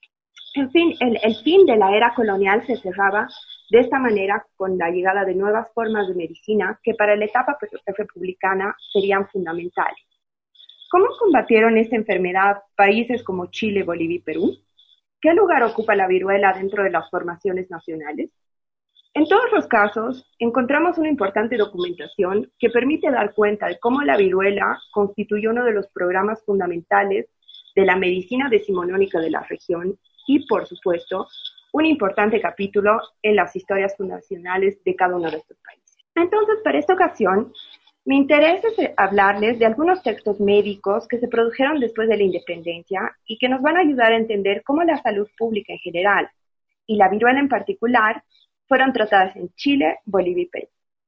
S3: En fin, el fin de la era colonial se cerraba de esta manera con la llegada de nuevas formas de medicina que para la etapa republicana serían fundamentales. ¿Cómo combatieron esta enfermedad países como Chile, Bolivia y Perú? ¿Qué lugar ocupa la viruela dentro de las formaciones nacionales? En todos los casos, encontramos una importante documentación que permite dar cuenta de cómo la viruela constituyó uno de los programas fundamentales de la medicina decimonónica de la región y, por supuesto, un importante capítulo en las historias fundacionales de cada uno de estos países. Entonces, para esta ocasión, mi interés es hablarles de algunos textos médicos que se produjeron después de la independencia y que nos van a ayudar a entender cómo la salud pública en general y la viruela en particular fueron tratadas en Chile, Bolivia y Perú.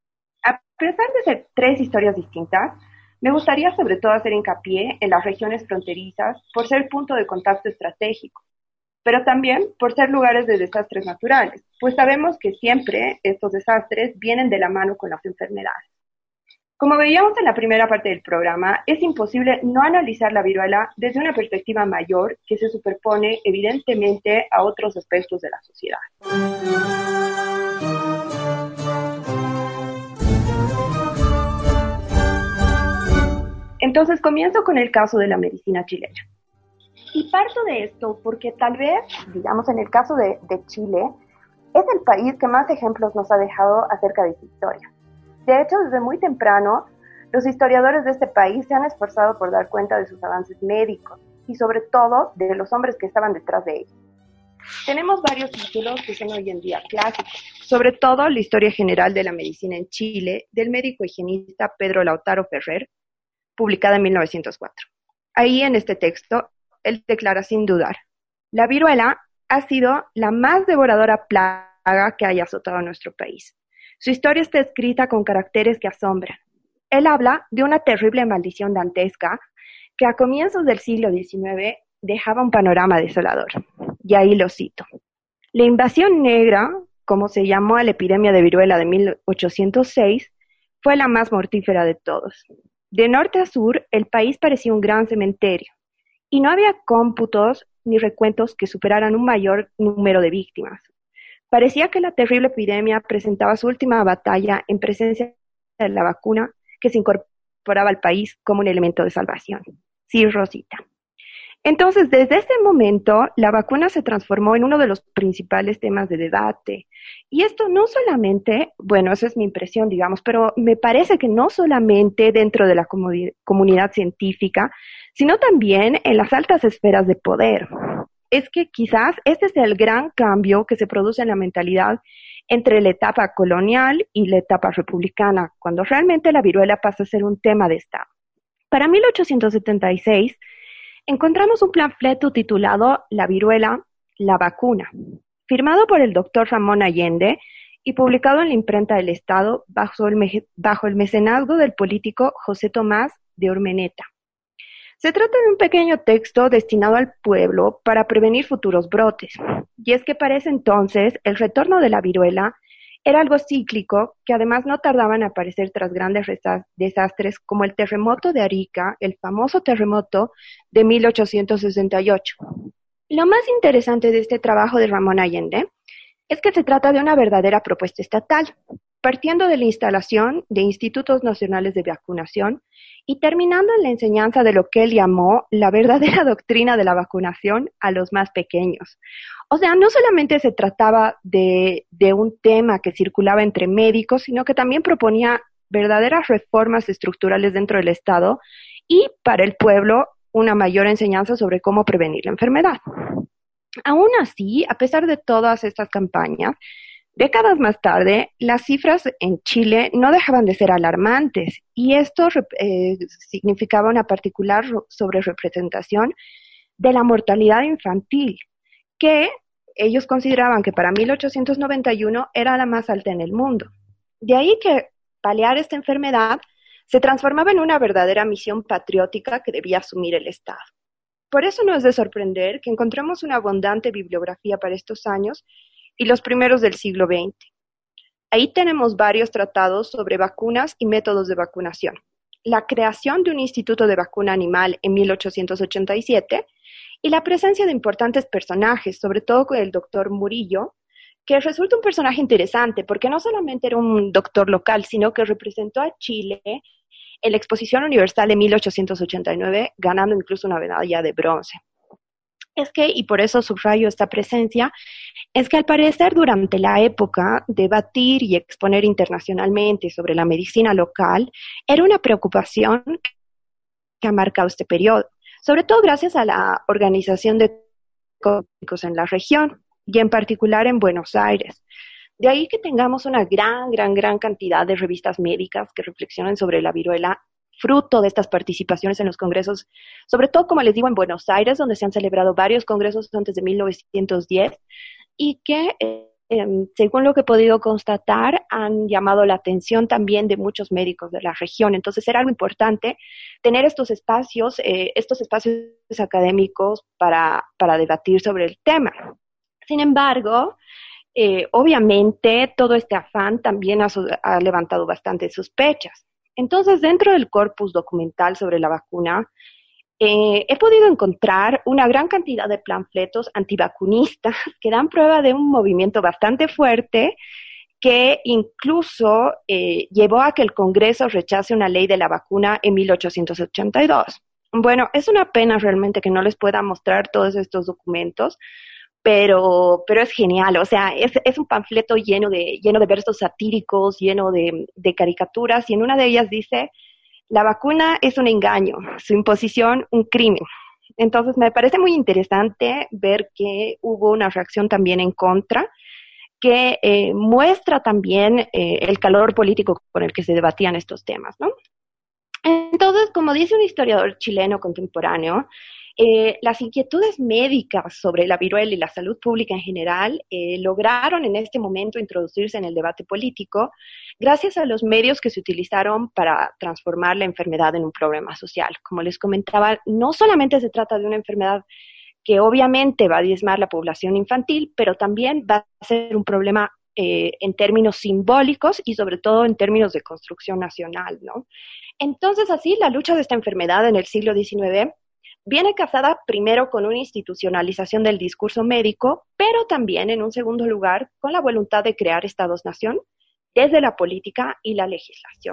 S3: A pesar de ser tres historias distintas, me gustaría sobre todo hacer hincapié en las regiones fronterizas por ser punto de contacto estratégico, pero también por ser lugares de desastres naturales, pues sabemos que siempre estos desastres vienen de la mano con las enfermedades. Como veíamos en la primera parte del programa, es imposible no analizar la viruela desde una perspectiva mayor que se superpone evidentemente a otros aspectos de la sociedad. Entonces comienzo con el caso de la medicina chilena. Y parto de esto porque tal vez, digamos en el caso de Chile, es el país que más ejemplos nos ha dejado acerca de su historia. De hecho, desde muy temprano, los historiadores de este país se han esforzado por dar cuenta de sus avances médicos y sobre todo de los hombres que estaban detrás de ellos. Tenemos varios títulos que son hoy en día clásicos, sobre todo la historia general de la medicina en Chile del médico higienista Pedro Lautaro Ferrer, publicada en 1904. Ahí en este texto, él declara sin dudar: la viruela ha sido la más devoradora plaga que haya azotado a nuestro país. Su historia está escrita con caracteres que asombran. Él habla de una terrible maldición dantesca que a comienzos del siglo XIX dejaba un panorama desolador. Y ahí lo cito. La invasión negra, como se llamó a la epidemia de viruela de 1806, fue la más mortífera de todos. De norte a sur, el país parecía un gran cementerio, y no había cómputos ni recuentos que superaran un mayor número de víctimas. Parecía que la terrible epidemia presentaba su última batalla en presencia de la vacuna que se incorporaba al país como un elemento de salvación. Sí, Rosita. Entonces, desde ese momento, la vacuna se transformó en uno de los principales temas de debate. Y esto no solamente, bueno, esa es mi impresión, digamos, pero me parece que no solamente dentro de la comunidad científica, sino también en las altas esferas de poder. Es que quizás este es el gran cambio que se produce en la mentalidad entre la etapa colonial y la etapa republicana, cuando realmente la viruela pasa a ser un tema de Estado. Para 1876, encontramos un panfleto titulado La viruela, la vacuna, firmado por el doctor Ramón Allende y publicado en la imprenta del Estado bajo el mecenazgo del político José Tomás de Urmeneta. Se trata de un pequeño texto destinado al pueblo para prevenir futuros brotes, y es que para ese entonces el retorno de la viruela era algo cíclico que además no tardaba en aparecer tras grandes desastres como el terremoto de Arica, el famoso terremoto de 1868. Lo más interesante de este trabajo de Ramón Allende es que se trata de una verdadera propuesta estatal, partiendo de la instalación de institutos nacionales de vacunación y terminando en la enseñanza de lo que él llamó la verdadera doctrina de la vacunación a los más pequeños. O sea, no solamente se trataba de un tema que circulaba entre médicos, sino que también proponía verdaderas reformas estructurales dentro del Estado y para el pueblo una mayor enseñanza sobre cómo prevenir la enfermedad. Aún así, a pesar de todas estas campañas, décadas más tarde, las cifras en Chile no dejaban de ser alarmantes y esto significaba una particular sobrerepresentación de la mortalidad infantil, que ellos consideraban que para 1891 era la más alta en el mundo. De ahí que paliar esta enfermedad se transformaba en una verdadera misión patriótica que debía asumir el Estado. Por eso no es de sorprender que encontremos una abundante bibliografía para estos años y los primeros del siglo XX. Ahí tenemos varios tratados sobre vacunas y métodos de vacunación. La creación de un instituto de vacuna animal en 1887 y la presencia de importantes personajes, sobre todo con el doctor Murillo, que resulta un personaje interesante porque no solamente era un doctor local, sino que representó a Chile en la Exposición Universal de 1889, ganando incluso una medalla de bronce. Es que, y por eso subrayo esta presencia, es que al parecer durante la época debatir y exponer internacionalmente sobre la medicina local era una preocupación que ha marcado este periodo, sobre todo gracias a la organización de médicos en la región y en particular en Buenos Aires. De ahí que tengamos una gran cantidad de revistas médicas que reflexionan sobre la viruela, fruto de estas participaciones en los congresos, sobre todo, como les digo, en Buenos Aires, donde se han celebrado varios congresos antes de 1910 y que, según lo que he podido constatar, han llamado la atención también de muchos médicos de la región. Entonces, era algo importante tener estos espacios académicos para debatir sobre el tema. Sin embargo, obviamente, todo este afán también ha levantado bastantes sospechas. Entonces, dentro del corpus documental sobre la vacuna, he podido encontrar una gran cantidad de panfletos antivacunistas que dan prueba de un movimiento bastante fuerte que incluso llevó a que el Congreso rechace una ley de la vacuna en 1882. Bueno, es una pena realmente que no les pueda mostrar todos estos documentos, pero es genial. O sea, es un panfleto lleno de versos satíricos, lleno de caricaturas, y en una de ellas dice: la vacuna es un engaño, su imposición un crimen. Entonces me parece muy interesante ver que hubo una reacción también en contra, que muestra también el calor político con el que se debatían estos temas, ¿no? Entonces, como dice un historiador chileno contemporáneo, las inquietudes médicas sobre la viruela y la salud pública en general lograron en este momento introducirse en el debate político gracias a los medios que se utilizaron para transformar la enfermedad en un problema social. Como les comentaba, no solamente se trata de una enfermedad que obviamente va a diezmar la población infantil, pero también va a ser un problema en términos simbólicos y sobre todo en términos de construcción nacional, ¿no? Entonces, así, la lucha de esta enfermedad en el siglo XIX viene casada primero con una institucionalización del discurso médico, pero también, en un segundo lugar, con la voluntad de crear estados-nación desde la política y la legislación.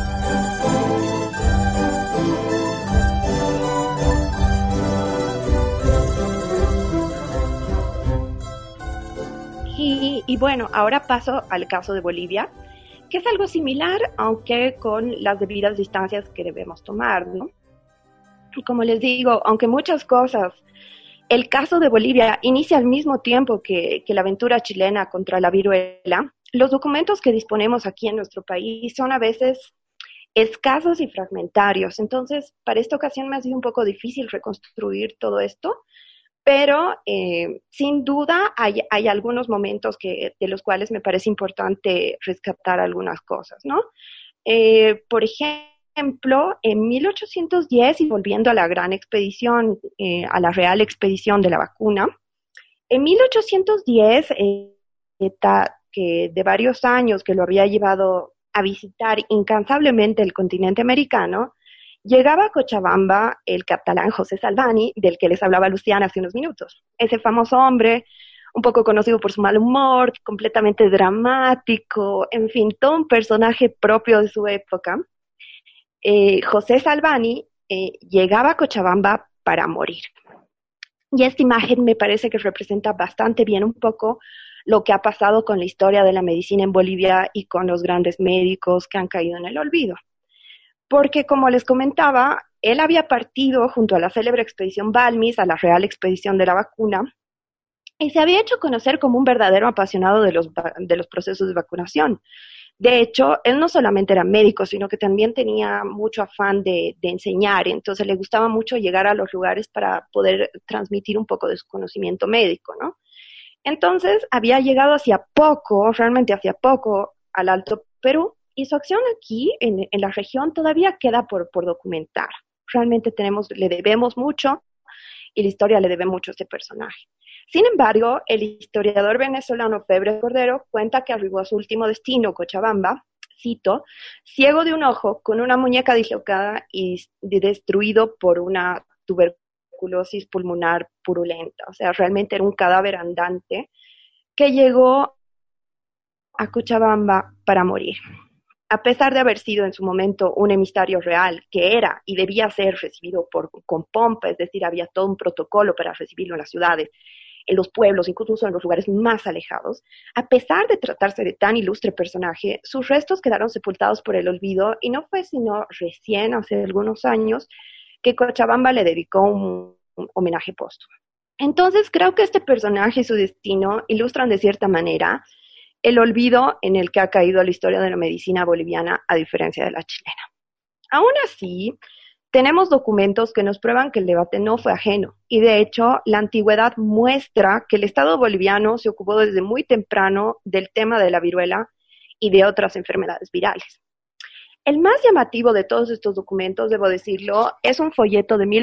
S3: Y bueno, ahora paso al caso de Bolivia, que es algo similar, aunque con las debidas distancias que debemos tomar, ¿no? Como les digo, aunque muchas cosas, el caso de Bolivia inicia al mismo tiempo que la aventura chilena contra la viruela, los documentos que disponemos aquí en nuestro país son a veces escasos y fragmentarios. Entonces, para esta ocasión me ha sido un poco difícil reconstruir todo esto, pero sin duda hay algunos momentos de los cuales me parece importante rescatar algunas cosas, ¿no? Por ejemplo, en 1810, y volviendo a la gran expedición, a la Real Expedición de la Vacuna, en 1810, que de varios años que lo había llevado a visitar incansablemente el continente americano, llegaba a Cochabamba el catalán José Salvani, del que les hablaba Luciana hace unos minutos. Ese famoso hombre, un poco conocido por su mal humor, completamente dramático, en fin, todo un personaje propio de su época. José Salvani llegaba a Cochabamba para morir. Y esta imagen me parece que representa bastante bien un poco lo que ha pasado con la historia de la medicina en Bolivia y con los grandes médicos que han caído en el olvido. Porque, como les comentaba, él había partido junto a la célebre expedición Balmis a la Real Expedición de la Vacuna y se había hecho conocer como un verdadero apasionado de los procesos de vacunación. De hecho, él no solamente era médico, sino que también tenía mucho afán de enseñar, entonces le gustaba mucho llegar a los lugares para poder transmitir un poco de su conocimiento médico, ¿no? Entonces, había llegado realmente hacía poco, al Alto Perú, y su acción aquí, en la región, todavía queda por documentar. Realmente le debemos mucho, y la historia le debe mucho a este personaje. Sin embargo, el historiador venezolano Febre Cordero cuenta que arribó a su último destino, Cochabamba, cito, ciego de un ojo, con una muñeca dislocada y destruido por una tuberculosis pulmonar purulenta. O sea, realmente era un cadáver andante que llegó a Cochabamba para morir. A pesar de haber sido en su momento un emisario real, que era y debía ser recibido con pompa, es decir, había todo un protocolo para recibirlo en las ciudades, en los pueblos, incluso en los lugares más alejados, a pesar de tratarse de tan ilustre personaje, sus restos quedaron sepultados por el olvido y no fue sino recién, hace algunos años, que Cochabamba le dedicó un homenaje póstumo. Entonces, creo que este personaje y su destino ilustran de cierta manera el olvido en el que ha caído la historia de la medicina boliviana, a diferencia de la chilena. Aún así, tenemos documentos que nos prueban que el debate no fue ajeno, y de hecho, la antigüedad muestra que el Estado boliviano se ocupó desde muy temprano del tema de la viruela y de otras enfermedades virales. El más llamativo de todos estos documentos, debo decirlo, es un folleto de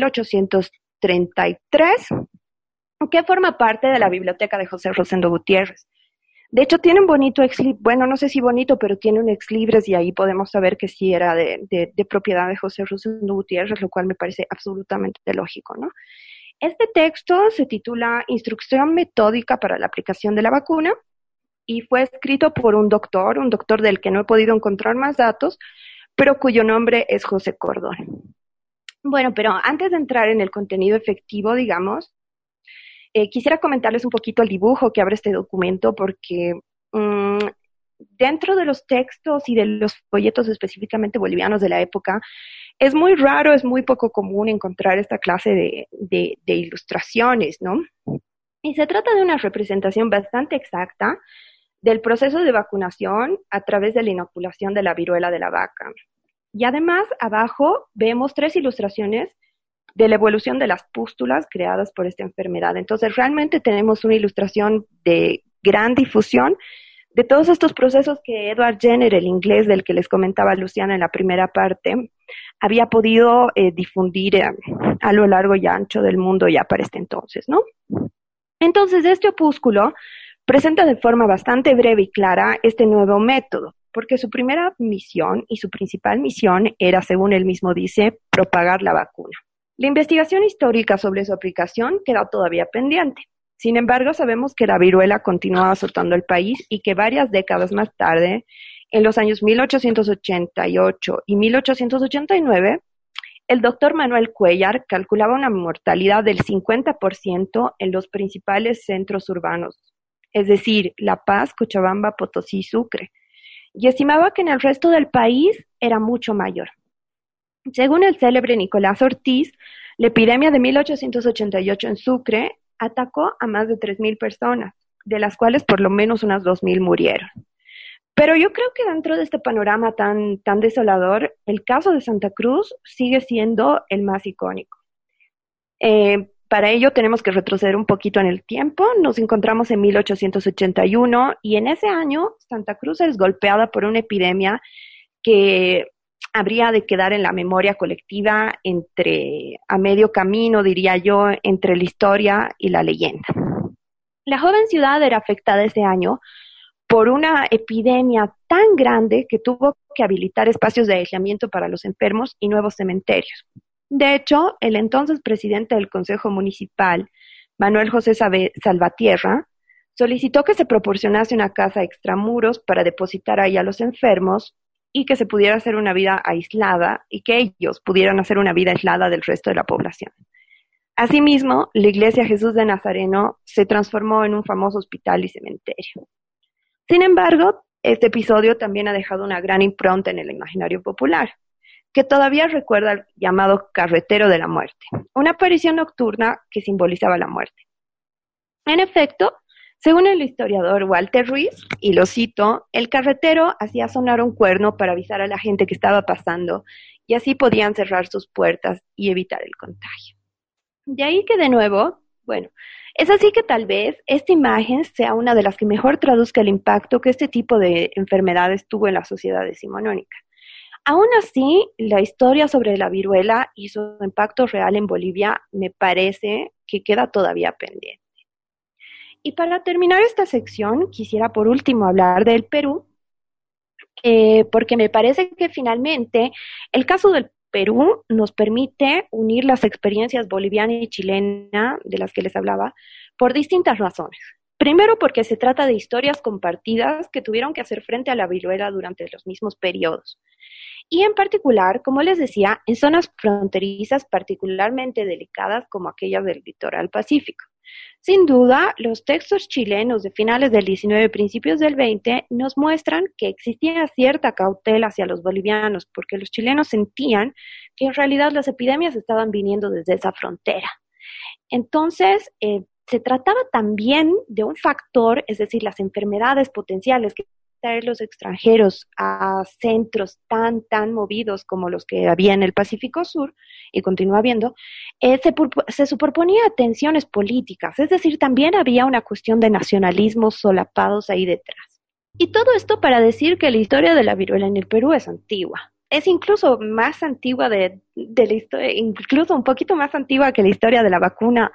S3: 1833, que forma parte de la biblioteca de José Rosendo Gutiérrez. De hecho, tiene un bonito bueno, no sé si bonito, pero tiene un exlibris y ahí podemos saber que sí era de propiedad de José Rosendo Gutiérrez, lo cual me parece absolutamente lógico, ¿no? Este texto se titula Instrucción Metódica para la Aplicación de la Vacuna y fue escrito por un doctor del que no he podido encontrar más datos, pero cuyo nombre es José Cordón. Bueno, pero antes de entrar en el contenido efectivo, digamos, quisiera comentarles un poquito el dibujo que abre este documento porque dentro de los textos y de los folletos específicamente bolivianos de la época, es muy raro, es muy poco común encontrar esta clase de ilustraciones, ¿no? Y se trata de una representación bastante exacta del proceso de vacunación a través de la inoculación de la viruela de la vaca. Y además, abajo vemos 3 ilustraciones de la evolución de las pústulas creadas por esta enfermedad. Entonces, realmente tenemos una ilustración de gran difusión de todos estos procesos que Edward Jenner, el inglés del que les comentaba Luciana en la primera parte, había podido difundir a lo largo y ancho del mundo ya para este entonces, ¿no? Entonces, este opúsculo presenta de forma bastante breve y clara este nuevo método, porque su primera misión y su principal misión era, según él mismo dice, propagar la vacuna. La investigación histórica sobre su aplicación queda todavía pendiente. Sin embargo, sabemos que la viruela continuaba azotando el país y que varias décadas más tarde, en los años 1888 y 1889, el doctor Manuel Cuellar calculaba una mortalidad del 50% en los principales centros urbanos, es decir, La Paz, Cochabamba, Potosí, Sucre, y estimaba que en el resto del país era mucho mayor. Según el célebre Nicolás Ortiz, la epidemia de 1888 en Sucre atacó a más de 3.000 personas, de las cuales por lo menos unas 2.000 murieron. Pero yo creo que dentro de este panorama tan desolador, el caso de Santa Cruz sigue siendo el más icónico. Para ello tenemos que retroceder un poquito en el tiempo. Nos encontramos en 1881 y en ese año Santa Cruz es golpeada por una epidemia que habría de quedar en la memoria colectiva a medio camino, diría yo, entre la historia y la leyenda. La joven ciudad era afectada ese año por una epidemia tan grande que tuvo que habilitar espacios de aislamiento para los enfermos y nuevos cementerios. De hecho, el entonces presidente del Consejo Municipal, Manuel José Salvatierra, solicitó que se proporcionase una casa extramuros para depositar ahí a los enfermos y que se pudiera hacer una vida aislada y que ellos pudieran hacer una vida aislada del resto de la población. Asimismo, la Iglesia Jesús de Nazareno se transformó en un famoso hospital y cementerio. Sin embargo, este episodio también ha dejado una gran impronta en el imaginario popular, que todavía recuerda al llamado carretero de la muerte, una aparición nocturna que simbolizaba la muerte. En efecto, según el historiador Walter Ruiz, y lo cito, el carretero hacía sonar un cuerno para avisar a la gente que estaba pasando y así podían cerrar sus puertas y evitar el contagio. De ahí que de nuevo, es así que tal vez esta imagen sea una de las que mejor traduzca el impacto que este tipo de enfermedades tuvo en la sociedad decimonónica. Aún así, la historia sobre la viruela y su impacto real en Bolivia me parece que queda todavía pendiente. Y para terminar esta sección, quisiera por último hablar del Perú, porque me parece que finalmente el caso del Perú nos permite unir las experiencias boliviana y chilena de las que les hablaba por distintas razones. Primero, porque se trata de historias compartidas que tuvieron que hacer frente a la viruela durante los mismos periodos. Y en particular, como les decía, en zonas fronterizas particularmente delicadas como aquellas del litoral pacífico. Sin duda, los textos chilenos de finales del 19 y principios del 20 nos muestran que existía cierta cautela hacia los bolivianos, porque los chilenos sentían que en realidad las epidemias estaban viniendo desde esa frontera. Entonces, se trataba también de un factor, es decir, las enfermedades potenciales que traer los extranjeros a centros tan movidos como los que había en el Pacífico Sur, y continúa habiendo, se superponía a tensiones políticas, es decir, también había una cuestión de nacionalismos solapados ahí detrás. Y todo esto para decir que la historia de la viruela en el Perú es antigua. Es incluso más antigua de la historia, incluso un poquito más antigua que la historia de la vacuna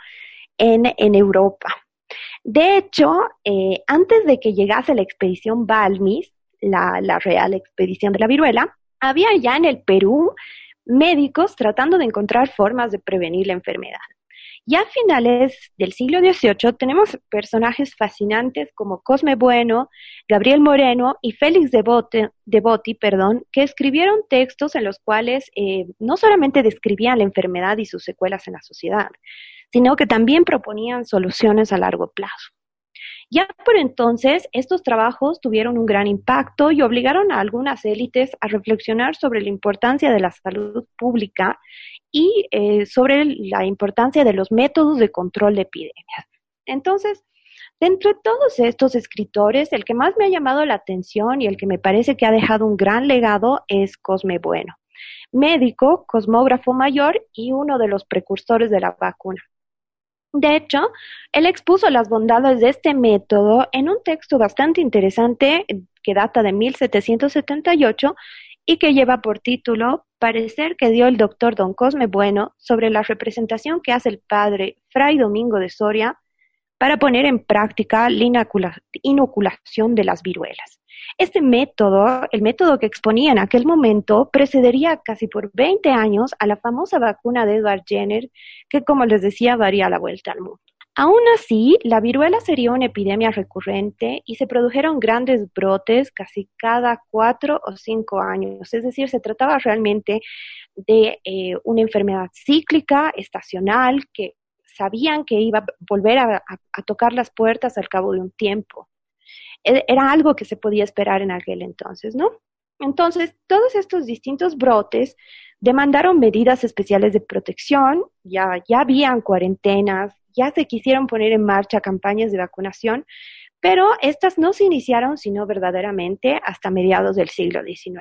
S3: en Europa. De hecho, antes de que llegase la expedición Balmis, la real expedición de la viruela, había ya en el Perú médicos tratando de encontrar formas de prevenir la enfermedad. Ya a finales del siglo XVIII tenemos personajes fascinantes como Cosme Bueno, Gabriel Moreno y Félix Devotti, que escribieron textos en los cuales no solamente describían la enfermedad y sus secuelas en la sociedad, sino que también proponían soluciones a largo plazo. Ya por entonces, estos trabajos tuvieron un gran impacto y obligaron a algunas élites a reflexionar sobre la importancia de la salud pública y sobre la importancia de los métodos de control de epidemias. Entonces, de entre todos estos escritores, el que más me ha llamado la atención y el que me parece que ha dejado un gran legado es Cosme Bueno. médico, cosmógrafo mayor y uno de los precursores de la vacuna. De hecho, él expuso las bondades de este método en un texto bastante interesante que data de 1778 y que lleva por título Parecer que dio el doctor Don Cosme Bueno sobre la representación que hace el padre Fray Domingo de Soria para poner en práctica la inoculación de las viruelas. Este método, el método que exponía en aquel momento, precedería casi por 20 años a la famosa vacuna de Edward Jenner, que como les decía, daría la vuelta al mundo. Aún así, la viruela sería una epidemia recurrente y se produjeron grandes brotes casi cada 4 o 5 años. Es decir, se trataba realmente de una enfermedad cíclica, estacional, que sabían que iba a volver a tocar las puertas al cabo de un tiempo. Era algo que se podía esperar en aquel entonces, ¿no? Entonces, todos estos distintos brotes demandaron medidas especiales de protección, ya habían cuarentenas, ya se quisieron poner en marcha campañas de vacunación, pero estas no se iniciaron sino verdaderamente hasta mediados del siglo XIX.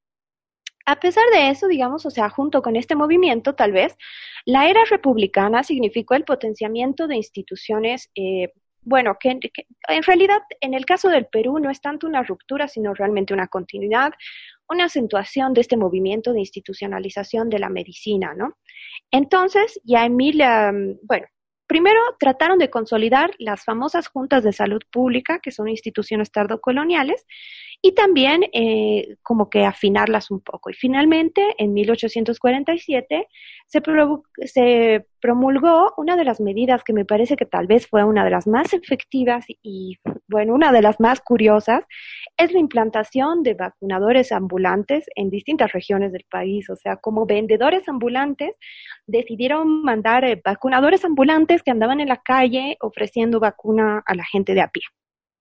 S3: A pesar de eso, digamos, o sea, junto con este movimiento, tal vez, la era republicana significó el potenciamiento de instituciones, que en realidad en el caso del Perú no es tanto una ruptura, sino realmente una continuidad, una acentuación de este movimiento de institucionalización de la medicina, ¿no? Entonces, primero trataron de consolidar las famosas juntas de salud pública, que son instituciones tardocoloniales, y también como que afinarlas un poco. Y finalmente, en 1847, se promulgó una de las medidas que me parece que tal vez fue una de las más efectivas y, bueno, una de las más curiosas, es la implantación de vacunadores ambulantes en distintas regiones del país. O sea, como vendedores ambulantes, decidieron mandar vacunadores ambulantes que andaban en la calle ofreciendo vacuna a la gente de a pie.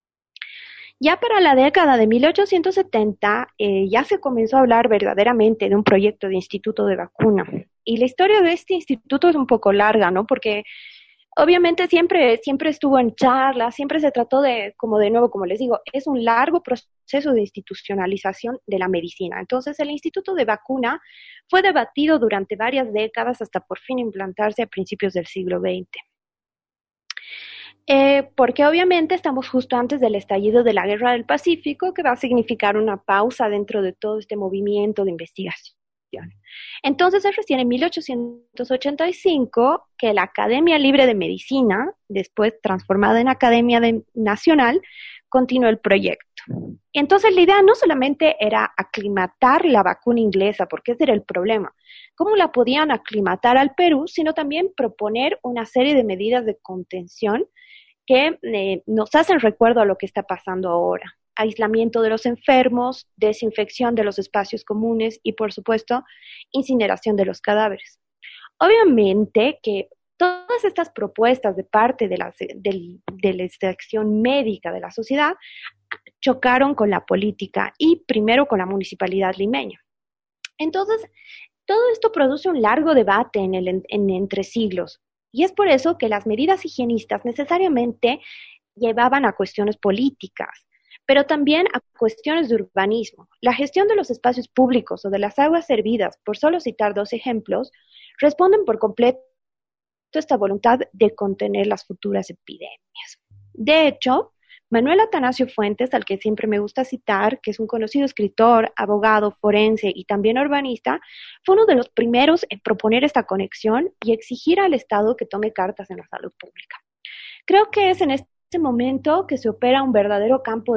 S3: Ya para la década de 1870 ya se comenzó a hablar verdaderamente de un proyecto de instituto de vacuna. Y la historia de este instituto es un poco larga, ¿no? Porque obviamente siempre estuvo en charlas, siempre se trató como les digo, es un largo proceso de institucionalización de la medicina. Entonces el instituto de vacuna fue debatido durante varias décadas hasta por fin implantarse a principios del siglo XX. Porque obviamente estamos justo antes del estallido de la Guerra del Pacífico, que va a significar una pausa dentro de todo este movimiento de investigación. Entonces es recién en 1885 que la Academia Libre de Medicina, después transformada en Academia Nacional, continuó el proyecto. Entonces la idea no solamente era aclimatar la vacuna inglesa, porque ese era el problema, cómo la podían aclimatar al Perú, sino también proponer una serie de medidas de contención que nos hacen recuerdo a lo que está pasando ahora. Aislamiento de los enfermos, desinfección de los espacios comunes y, por supuesto, incineración de los cadáveres. Obviamente que todas estas propuestas de parte de la extracción médica de la sociedad chocaron con la política y primero con la municipalidad limeña. Entonces, todo esto produce un largo debate entre siglos. Y es por eso que las medidas higienistas necesariamente llevaban a cuestiones políticas, pero también a cuestiones de urbanismo. La gestión de los espacios públicos o de las aguas servidas, por solo citar 2 ejemplos, responden por completo a esta voluntad de contener las futuras epidemias. De hecho, Manuel Atanasio Fuentes, al que siempre me gusta citar, que es un conocido escritor, abogado, forense y también urbanista, fue uno de los primeros en proponer esta conexión y exigir al Estado que tome cartas en la salud pública. Creo que es en este momento que se opera un verdadero cambio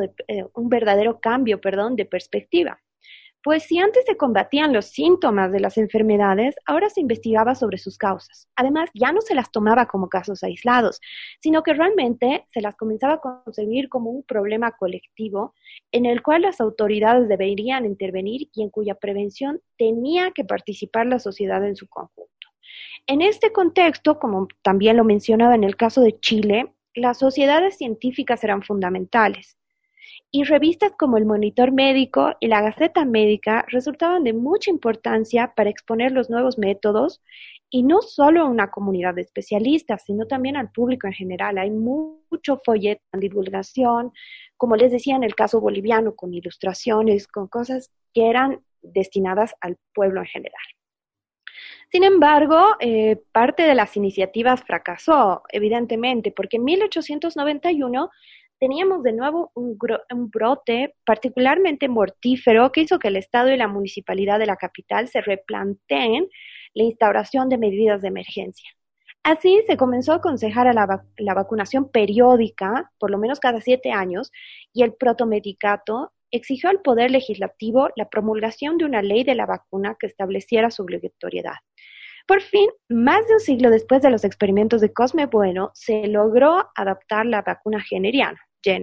S3: de perspectiva. Pues si antes se combatían los síntomas de las enfermedades, ahora se investigaba sobre sus causas. Además, ya no se las tomaba como casos aislados, sino que realmente se las comenzaba a concebir como un problema colectivo en el cual las autoridades deberían intervenir y en cuya prevención tenía que participar la sociedad en su conjunto. En este contexto, como también lo mencionaba en el caso de Chile, las sociedades científicas eran fundamentales. Y revistas como el Monitor Médico y la Gaceta Médica resultaban de mucha importancia para exponer los nuevos métodos y no solo a una comunidad de especialistas, sino también al público en general. Hay mucho folleto en divulgación, como les decía en el caso boliviano, con ilustraciones, con cosas que eran destinadas al pueblo en general. Sin embargo, parte de las iniciativas fracasó, evidentemente, porque en 1891 teníamos de nuevo un brote particularmente mortífero que hizo que el Estado y la municipalidad de la capital se replanteen la instauración de medidas de emergencia. Así se comenzó a aconsejar a la vacunación periódica, por lo menos cada 7 años, y el protomedicato exigió al Poder Legislativo la promulgación de una ley de la vacuna que estableciera su obligatoriedad. Por fin, más de un siglo después de los experimentos de Cosme Bueno, se logró adaptar la vacuna Jenneriana,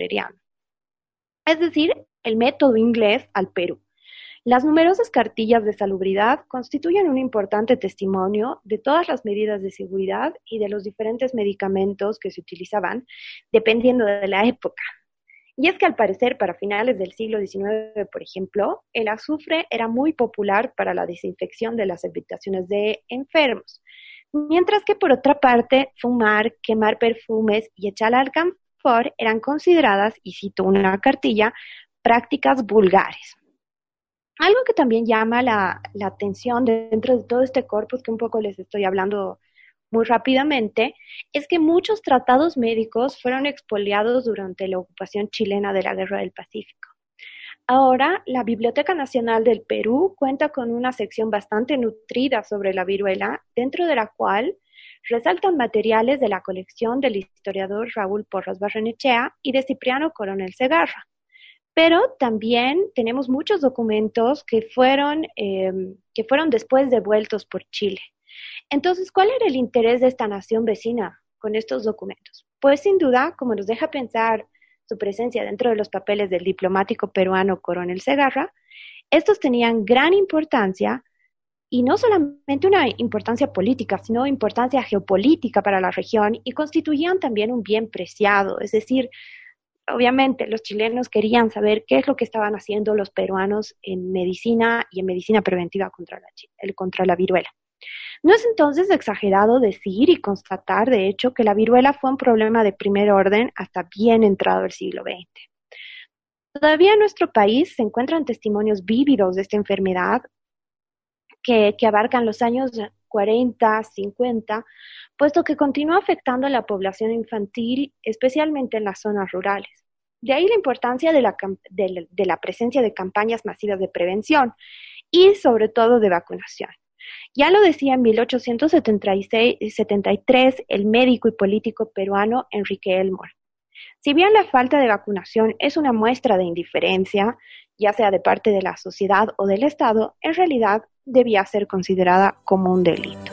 S3: es decir, el método inglés al Perú. Las numerosas cartillas de salubridad constituyen un importante testimonio de todas las medidas de seguridad y de los diferentes medicamentos que se utilizaban dependiendo de la época. Y es que al parecer para finales del siglo XIX, por ejemplo, el azufre era muy popular para la desinfección de las habitaciones de enfermos, mientras que por otra parte, fumar, quemar perfumes y echar alcanfor eran consideradas, y cito una cartilla, prácticas vulgares. Algo que también llama la atención dentro de todo este corpus que un poco les estoy hablando muy rápidamente, es que muchos tratados médicos fueron expoliados durante la ocupación chilena de la Guerra del Pacífico. Ahora, la Biblioteca Nacional del Perú cuenta con una sección bastante nutrida sobre la viruela, dentro de la cual resaltan materiales de la colección del historiador Raúl Porras Barrenechea y de Cipriano Coronel Segarra. Pero también tenemos muchos documentos que fueron después devueltos por Chile. Entonces, ¿cuál era el interés de esta nación vecina con estos documentos? Pues sin duda, como nos deja pensar su presencia dentro de los papeles del diplomático peruano Coronel Segarra, estos tenían gran importancia, y no solamente una importancia política, sino importancia geopolítica para la región, y constituían también un bien preciado. Es decir, obviamente los chilenos querían saber qué es lo que estaban haciendo los peruanos en medicina y en medicina preventiva contra la viruela. No es entonces exagerado decir y constatar, de hecho, que la viruela fue un problema de primer orden hasta bien entrado el siglo XX. Todavía en nuestro país se encuentran testimonios vívidos de esta enfermedad que abarcan los años 40, 50, puesto que continúa afectando a la población infantil, especialmente en las zonas rurales. De ahí la importancia de la presencia de campañas masivas de prevención y sobre todo de vacunación. Ya lo decía en 1873 el médico y político peruano Enrique Elmore. Si bien la falta de vacunación es una muestra de indiferencia, ya sea de parte de la sociedad o del Estado, en realidad debía ser considerada como un delito.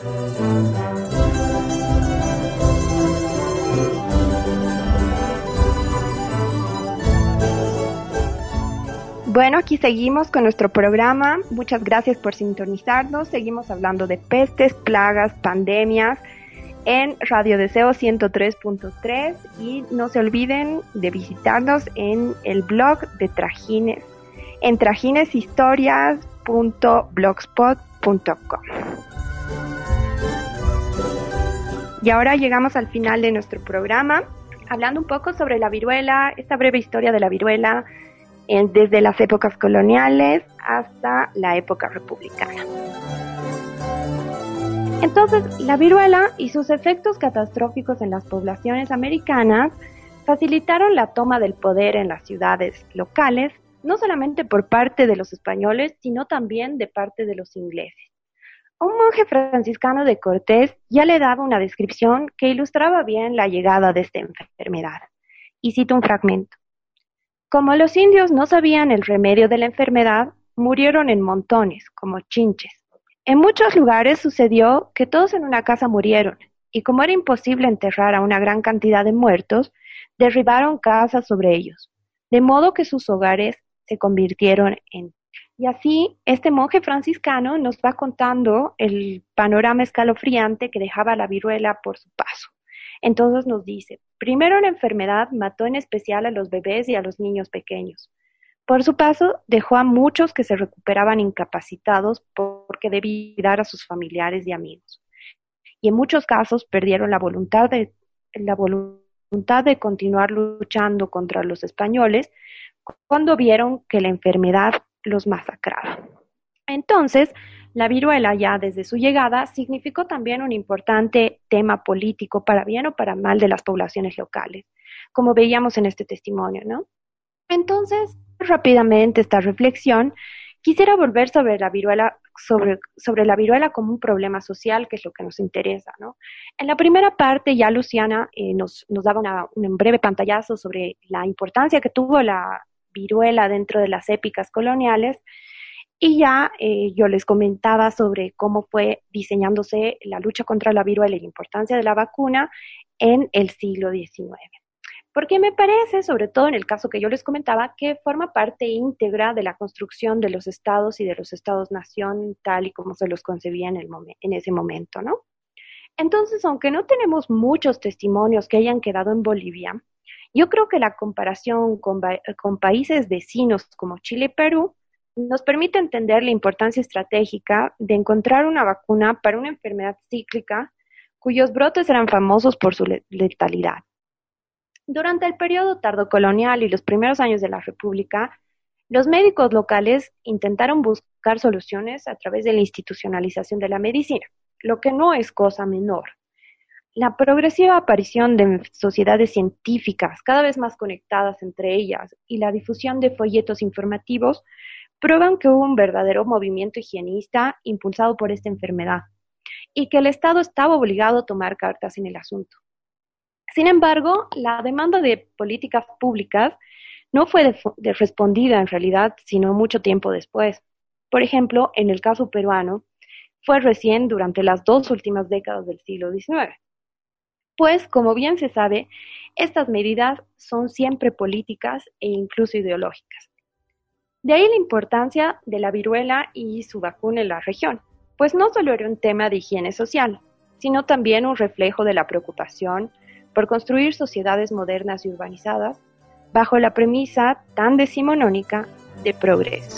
S3: Bueno, aquí seguimos con nuestro programa. Muchas gracias por sintonizarnos. Seguimos hablando de pestes, plagas, pandemias en Radio Deseo 103.3 y no se olviden de visitarnos en el blog de Trajines, en trajineshistorias.blogspot.com. Y ahora llegamos al final de nuestro programa, hablando un poco sobre la viruela, esta breve historia de la viruela, desde las épocas coloniales hasta la época republicana. Entonces, la viruela y sus efectos catastróficos en las poblaciones americanas facilitaron la toma del poder en las ciudades locales, no solamente por parte de los españoles, sino también de parte de los ingleses. Un monje franciscano de Cortés ya le daba una descripción que ilustraba bien la llegada de esta enfermedad. Y cito un fragmento. Como los indios no sabían el remedio de la enfermedad, murieron en montones, como chinches. En muchos lugares sucedió que todos en una casa murieron, y como era imposible enterrar a una gran cantidad de muertos, derribaron casas sobre ellos, de modo que sus hogares se convirtieron en... Y así, este monje franciscano nos va contando el panorama escalofriante que dejaba la viruela por su paso. Entonces nos dice, primero la enfermedad mató en especial a los bebés y a los niños pequeños. Por su paso, dejó a muchos que se recuperaban incapacitados porque debían cuidar a sus familiares y amigos. Y en muchos casos perdieron la voluntad de continuar luchando contra los españoles cuando vieron que la enfermedad los masacraba. Entonces, la viruela ya desde su llegada significó también un importante tema político para bien o para mal de las poblaciones locales, como veíamos en este testimonio, ¿no? Entonces, rápidamente esta reflexión, quisiera volver sobre la viruela, sobre la viruela como un problema social, que es lo que nos interesa, ¿no? En la primera parte ya Luciana nos daba un breve pantallazo sobre la importancia que tuvo la viruela dentro de las épicas coloniales, y ya yo les comentaba sobre cómo fue diseñándose la lucha contra la viruela y la importancia de la vacuna en el siglo XIX. Porque me parece, sobre todo en el caso que yo les comentaba, que forma parte íntegra de la construcción de los estados y de los estados-nación tal y como se los concebía en ese momento, ¿no? Entonces, aunque no tenemos muchos testimonios que hayan quedado en Bolivia, yo creo que la comparación con países vecinos como Chile y Perú nos permite entender la importancia estratégica de encontrar una vacuna para una enfermedad cíclica cuyos brotes eran famosos por su letalidad. Durante el periodo tardocolonial y los primeros años de la República, los médicos locales intentaron buscar soluciones a través de la institucionalización de la medicina, lo que no es cosa menor. La progresiva aparición de sociedades científicas cada vez más conectadas entre ellas y la difusión de folletos informativos prueban que hubo un verdadero movimiento higienista impulsado por esta enfermedad y que el Estado estaba obligado a tomar cartas en el asunto. Sin embargo, la demanda de políticas públicas no fue respondida en realidad, sino mucho tiempo después. Por ejemplo, en el caso peruano, fue recién durante las 2 últimas décadas del siglo XIX. Pues, como bien se sabe, estas medidas son siempre políticas e incluso ideológicas. De ahí la importancia de la viruela y su vacuna en la región, pues no solo era un tema de higiene social, sino también un reflejo de la preocupación por construir sociedades modernas y urbanizadas bajo la premisa tan decimonónica de progreso.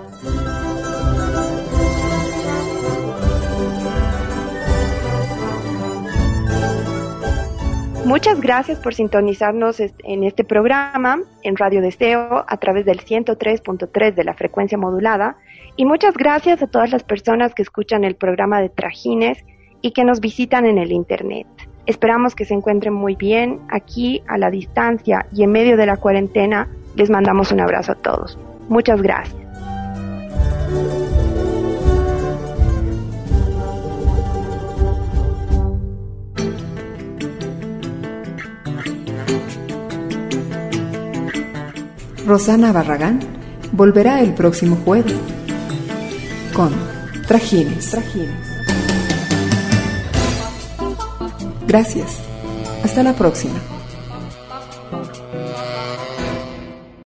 S3: Muchas gracias por sintonizarnos en este programa en Radio Deseo a través del 103.3 de la frecuencia modulada, y muchas gracias a todas las personas que escuchan el programa de Trajines y que nos visitan en el internet. Esperamos que se encuentren muy bien aquí a la distancia y en medio de la cuarentena. Les mandamos un abrazo a todos. Muchas gracias.
S1: Rosana Barragán volverá el próximo jueves con Trajines. Gracias. Hasta la próxima.